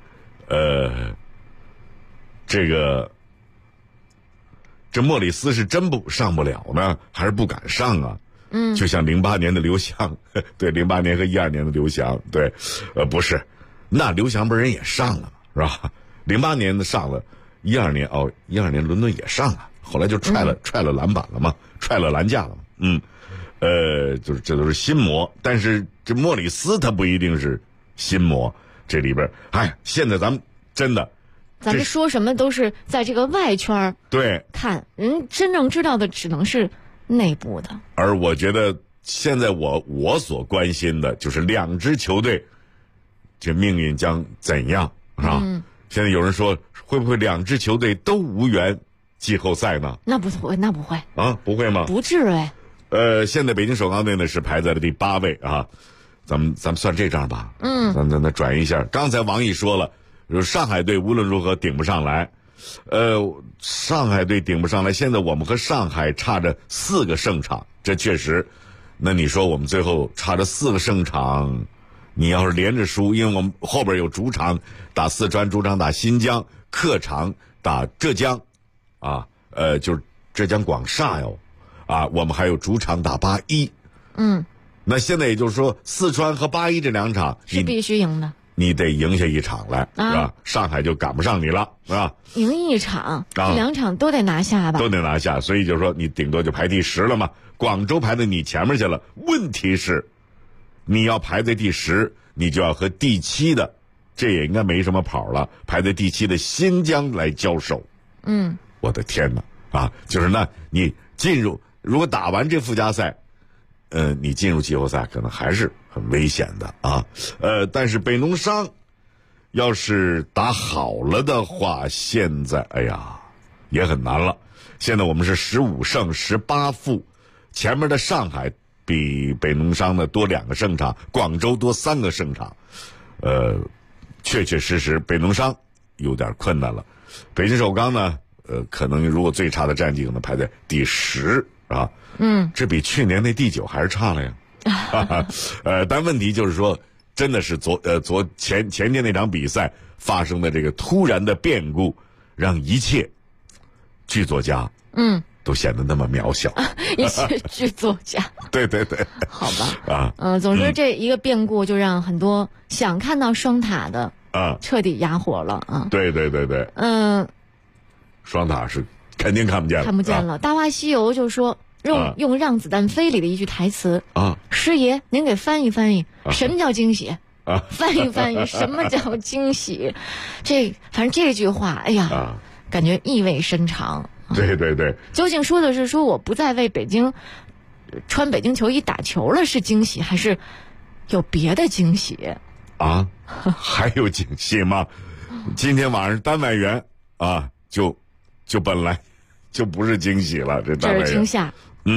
这莫里斯是真上不了呢，还是不敢上啊？就像08年的刘翔，对，08年和12年的刘翔，对，不是，那刘翔不是人也上了是吧？08年的上了，12年伦敦也上了，后来就踹了篮板了嘛，踹了篮架了嘛，就是这都是心魔，但是这莫里斯他不一定是心魔，这里边，现在咱们真的。 咱们说什么都是在这个外圈对看，人真正知道的只能是内部的。 而我觉得现在我所关心的就是2支球队这命运将怎样啊？现在有人说会不会2支球队都无缘季后赛呢？ 那不会啊，不会吗？ 不至于。 现在北京首钢队呢是排在了第8位啊，咱们算这账吧。咱转移一下，刚才王毅说了。上海队无论如何顶不上来，上海队顶不上来。现在我们和上海差着4个胜场，这确实。那你说我们最后差着4个胜场，你要是连着输，因为我们后边有主场打四川，主场打新疆，客场打浙江，就是浙江广厦哟，我们还有主场打81。那现在也就是说，四川和81这2场是必须赢的。 你得赢下1场来，是吧？上海就赶不上你了，是吧？ 赢1场，这2场都得拿下吧？ 都得拿下，所以就是说你顶多就排第10了嘛。广州排在你前面去了，问题是，你要排在第10，你就要和第7的，这也应该没什么跑了，排在第7的新疆来交手。我的天哪！就是那你如果打完这附加赛，你进入季后赛可能还是很危险的啊。但是北农商要是打好了的话，现在也很难了。现在我们是15胜18负，前面的上海比北农商呢多2个胜场，广州多3个胜场。确实北农商有点困难了。北京首钢呢，可能如果最差的战绩可能排在第10啊。这比去年那第9还是差了呀。但问题就是说，真的是前天那场比赛发生的这个突然的变故，让一切剧作家都显得那么渺小。 一些剧作家对， 好吧总之这一个变故就让很多想看到双塔的彻底哑火了啊。 对双塔是肯定看不见了。 大话西游就说用让子弹飞里的一句台词师爷您给翻译翻译什么叫惊喜翻译翻译什么叫惊喜反正这句话感觉意味深长。 对， 究竟说的是说我不再为北京穿北京球衣打球了是惊喜，还是有别的惊喜啊？还有惊喜吗？今天晚上单外援啊，就本来就不是惊喜了，这单外援这是惊吓。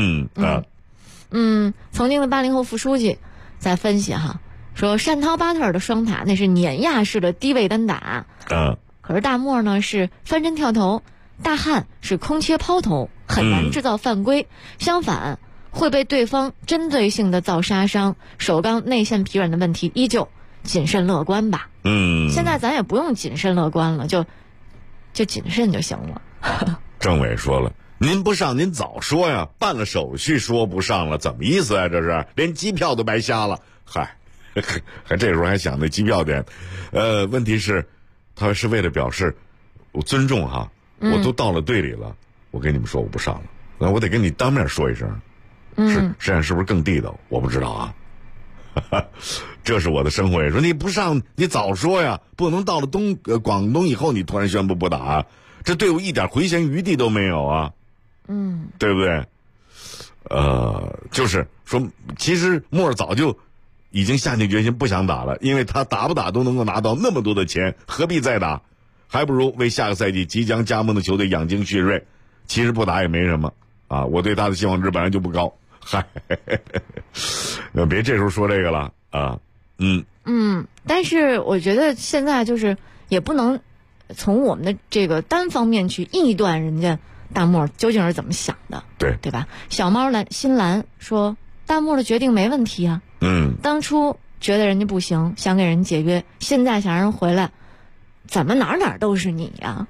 曾经的80后副书记在分析哈，说单涛巴特尔的双塔那是碾压式的低位单打，可是大漠呢是翻身跳投，大汉是空切抛投，很难制造犯规，相反会被对方针对性的造杀伤。首钢内线疲软的问题依旧，谨慎乐观吧。现在咱也不用谨慎乐观了，就谨慎就行了。 政委说了，您不上您早说呀，办了手续说不上了，怎么意思啊？这是连机票都白瞎了。嗨，还这时候还想那机票钱，问题是他是为了表示我尊重哈，我都到了队里了，我跟你们说我不上了，那我得跟你当面说一声，这样是不是更地道？我不知道啊。这是我的生活，说你不上你早说呀，不能到了广东以后你突然宣布不打，这队伍一点回旋余地都没有啊，对不对？就是说其实莫尔早就已经下定决心不想打了，因为他打不打都能够拿到那么多的钱，何必再打？还不如为下个赛季即将加盟的球队养精蓄锐。其实不打也没什么啊，我对他的希望值本来就不高。嗨，别这时候说这个了啊。 但是我觉得现在就是也不能从我们的这个单方面去臆断人家大漠究竟是怎么想的，对吧？小猫新兰说大漠的决定没问题啊，当初觉得人家不行，想给人解约，现在想让人回来，怎么哪都是你呀？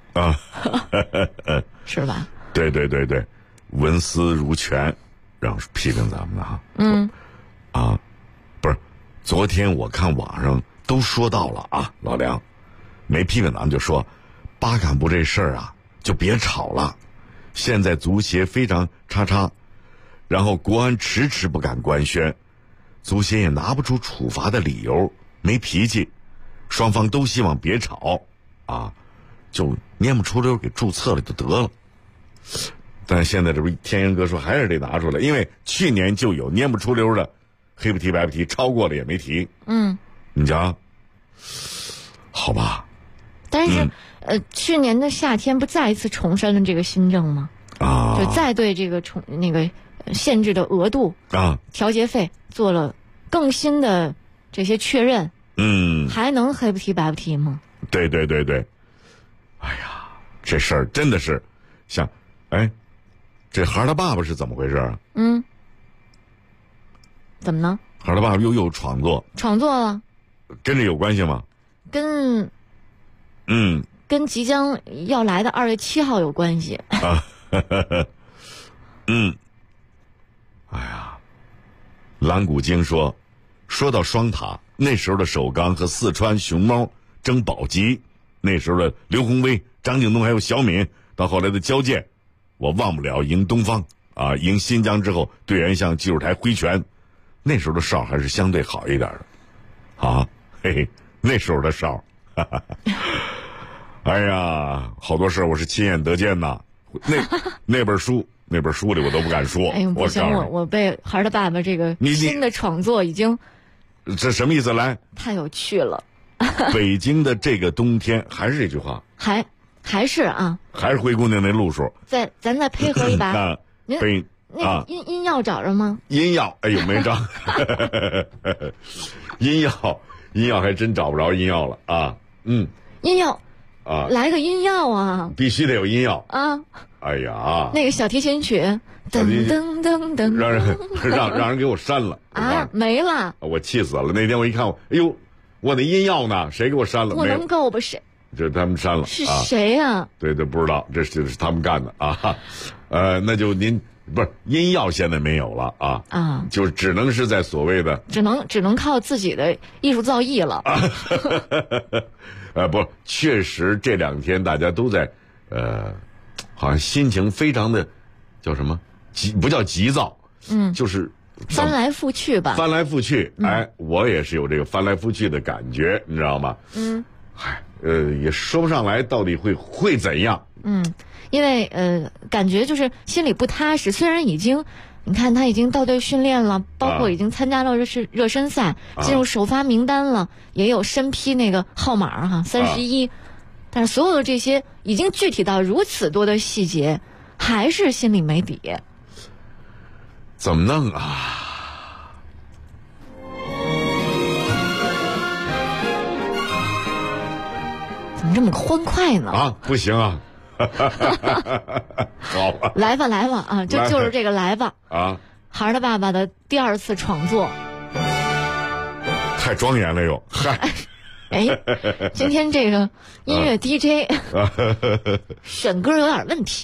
是吧？ 对，文思如泉，让批评咱们了哈。不是，昨天我看网上都说到了啊，老梁没批评咱们就说巴坎布这事儿啊就别吵了，现在足协非常叉，然后国安迟不敢官宣，足协也拿不出处罚的理由，没脾气，双方都希望别吵啊，就蔫不出溜给注册了就得了。但现在这不天元哥说还是得拿出来，因为去年就有蔫不出溜的黑不提白不提，超过了也没提。你讲好吧？ 但是去年的夏天不再一次重申了这个新政吗？就再对这个限制的额度调节费做了更新的这些确认。还能黑不提白不提吗？ 对。哎呀，这事儿真的是像这孩儿他爸爸是怎么回事啊？ 怎么呢？ 孩儿他爸爸又闯座了，跟这有关系吗？ 跟即将要来的2月7号有关系。 哎呀，蓝谷精说到双塔，那时候的首钢和四川熊猫争保级，那时候的刘宏威、张景东还有小敏，到后来的交界，我忘不了赢东方啊，赢新疆之后队员向技术台挥拳，那时候的哨还是相对好一点的啊，那时候的哨。哎呀，好多事我是亲眼得见呐。那本书里我都不敢说。 不行，我被孩儿的爸爸这个新的创作已经， 这什么意思？来， 太有趣了。 北京的这个冬天，还是这句话， 还是啊， 还是灰姑娘那路数。 咱再配合一把。您那音药找着吗？ 音药，哎呦没找。音药还真找不着音药了啊。 音药啊，来个音药啊， 必须得有音药啊。 哎呀， 那个小提琴曲，噔噔噔噔， 让人给我删了啊，没了， 我气死了。那天我一看，哎呦，我那音药呢？谁给我删了？ 不能够吧？谁？ 这他们删了。 是谁呀？ 对，不知道，这是他们干的啊。那就您不是音药现在没有了啊，就只能是在所谓的只能靠自己的艺术造诣了。 不，确实这2天大家都在好像心情非常的叫什么不叫急躁，就是翻来覆去吧。 翻来覆去，我也是有这个翻来覆去的感觉，你知道吗？也说不上来到底会怎样。 因为感觉就是心里不踏实，虽然已经你看他已经到队训练了，包括已经参加了热身赛，进入首发名单了，也有身披那个号码哈31，但是所有的这些已经具体到如此多的细节，还是心里没底。 怎么弄啊？ 怎么这么欢快呢？ 啊，不行啊！好吧， 来吧啊，就是这个来吧啊！ 孩儿的爸爸的第2次创作， 太庄严了又。嗨， 今天这个音乐 DJ 选歌有点问题。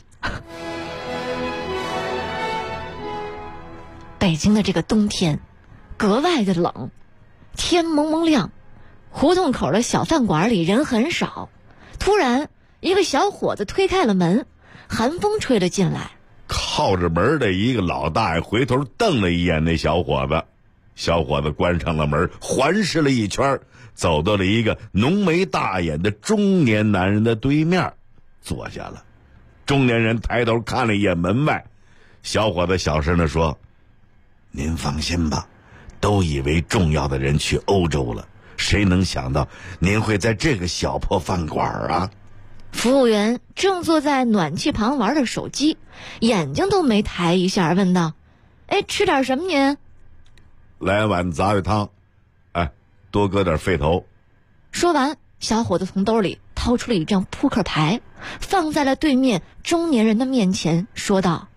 北京的这个冬天格外的冷，天蒙蒙亮，胡同口的小饭馆里人很少。突然一个小伙子推开了门，寒风吹了进来。 靠着门的一个老大爷回头瞪了一眼那小伙子，小伙子关上了门，环视了一圈，走到了一个浓眉大眼的中年男人的对面，坐下了。中年人抬头看了一眼门外，小伙子小声地说：“您放心吧，都以为重要的人去欧洲了，谁能想到您会在这个小破饭馆啊？” 服务员正坐在暖气旁玩着手机，眼睛都没抬一下，问道：“吃点什么您？”“ 来碗杂鱼汤，多搁点肺头。” 说完，小伙子从兜里掏出了一张扑克牌，放在了对面中年人的面前，说道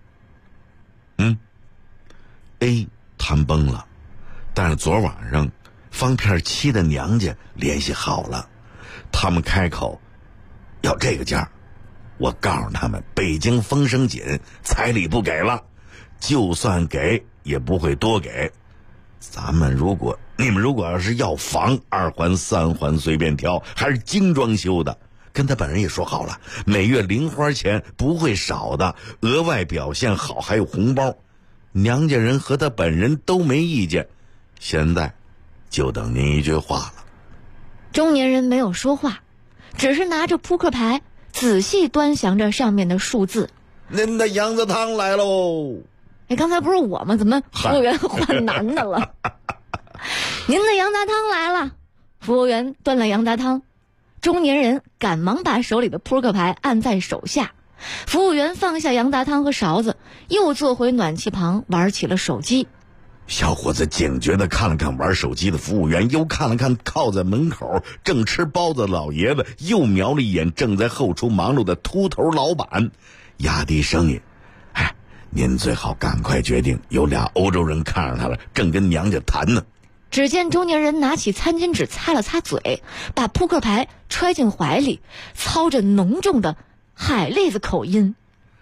：“A 谈崩了，但是昨晚上方片7的娘家联系好了，他们开口要这个价，我告诉他们北京风声紧，彩礼不给了，就算给也不会多给。你们如果要是要房，2环3环随便挑，还是精装修的，跟他本人也说好了，每月零花钱不会少的，额外表现好还有红包。娘家人和他本人都没意见，现在就等您一句话了。” 中年人没有说话，只是拿着扑克牌仔细端详着上面的数字。 “您的羊杂汤来喽！” 刚才不是我吗？怎么服务员换男的了？您的羊杂汤来了。服务员端了羊杂汤，中年人赶忙把手里的扑克牌按在手下。服务员放下羊杂汤和勺子，又坐回暖气旁玩起了手机。 小伙子警觉地看了看玩手机的服务员，又看了看靠在门口正吃包子的老爷子，又瞄了一眼正在后厨忙碌的秃头老板，压低声音：“您最好赶快决定，有俩欧洲人看上他了，正跟娘家谈呢。” 只见中年人拿起餐巾纸擦了擦嘴，把扑克牌揣进怀里，操着浓重的海蛎子口音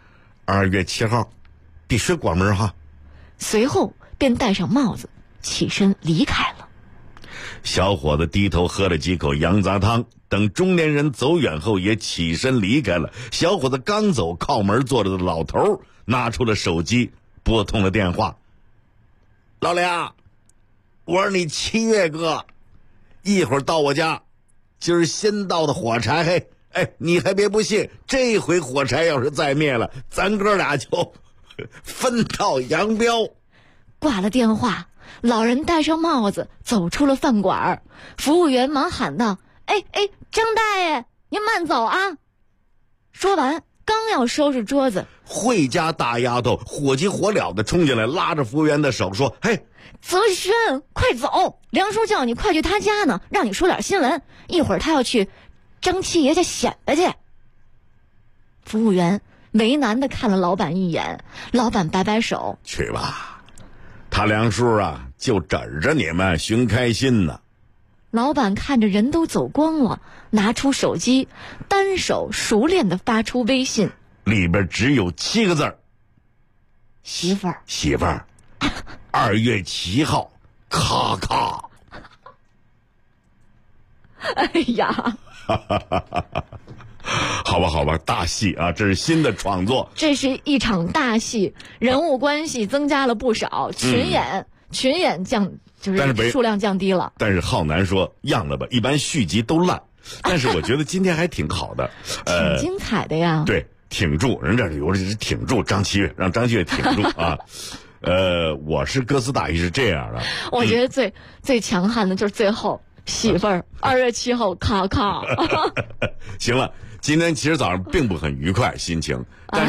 ：“2月7号必须关门哈。” 随后便戴上帽子起身离开了。 小伙子低头喝了几口羊杂汤，等中年人走远后也起身离开了。小伙子刚走，靠门坐着的老头拿出了手机拨通了电话：“老梁，我是你7月哥，一会儿到我家，今儿新到的火柴，你还别不信，这回火柴要是再灭了，咱哥俩就分道扬镳。” 挂了电话，老人戴上帽子走出了饭馆。服务员忙喊道：“张大爷，您慢走啊！”说完刚要收拾桌子， 惠家大丫头火急火燎地冲进来，拉着服务员的手说：“ 泽轩，快走！梁叔叫你快去他家呢，让你说点新闻，一会儿他要去张七爷家显摆去。”服务员为难地看了老板一眼，老板摆摆手：“ 去吧，他梁叔啊就枕着你们寻开心呢。” 老板看着人都走光了，拿出手机，单手熟练地发出微信， 里边只有7个字：“ 媳妇儿。 2月7号，咔咔。” 哎呀， 好吧，大戏啊，这是新的创作， 这是一场大戏，人物关系增加了不少，群演就是数量降低了。 但是浩南说样了吧，一般续集都烂，但是我觉得今天还挺好的， 挺精彩的呀。 对，挺住，人这有挺住张七月，让张七月挺住啊。 我是哥斯达黎是这样的。 我觉得最强悍的就是最后媳妇儿2月7号咔咔。 行了，今天其实早上并不很愉快心情，但是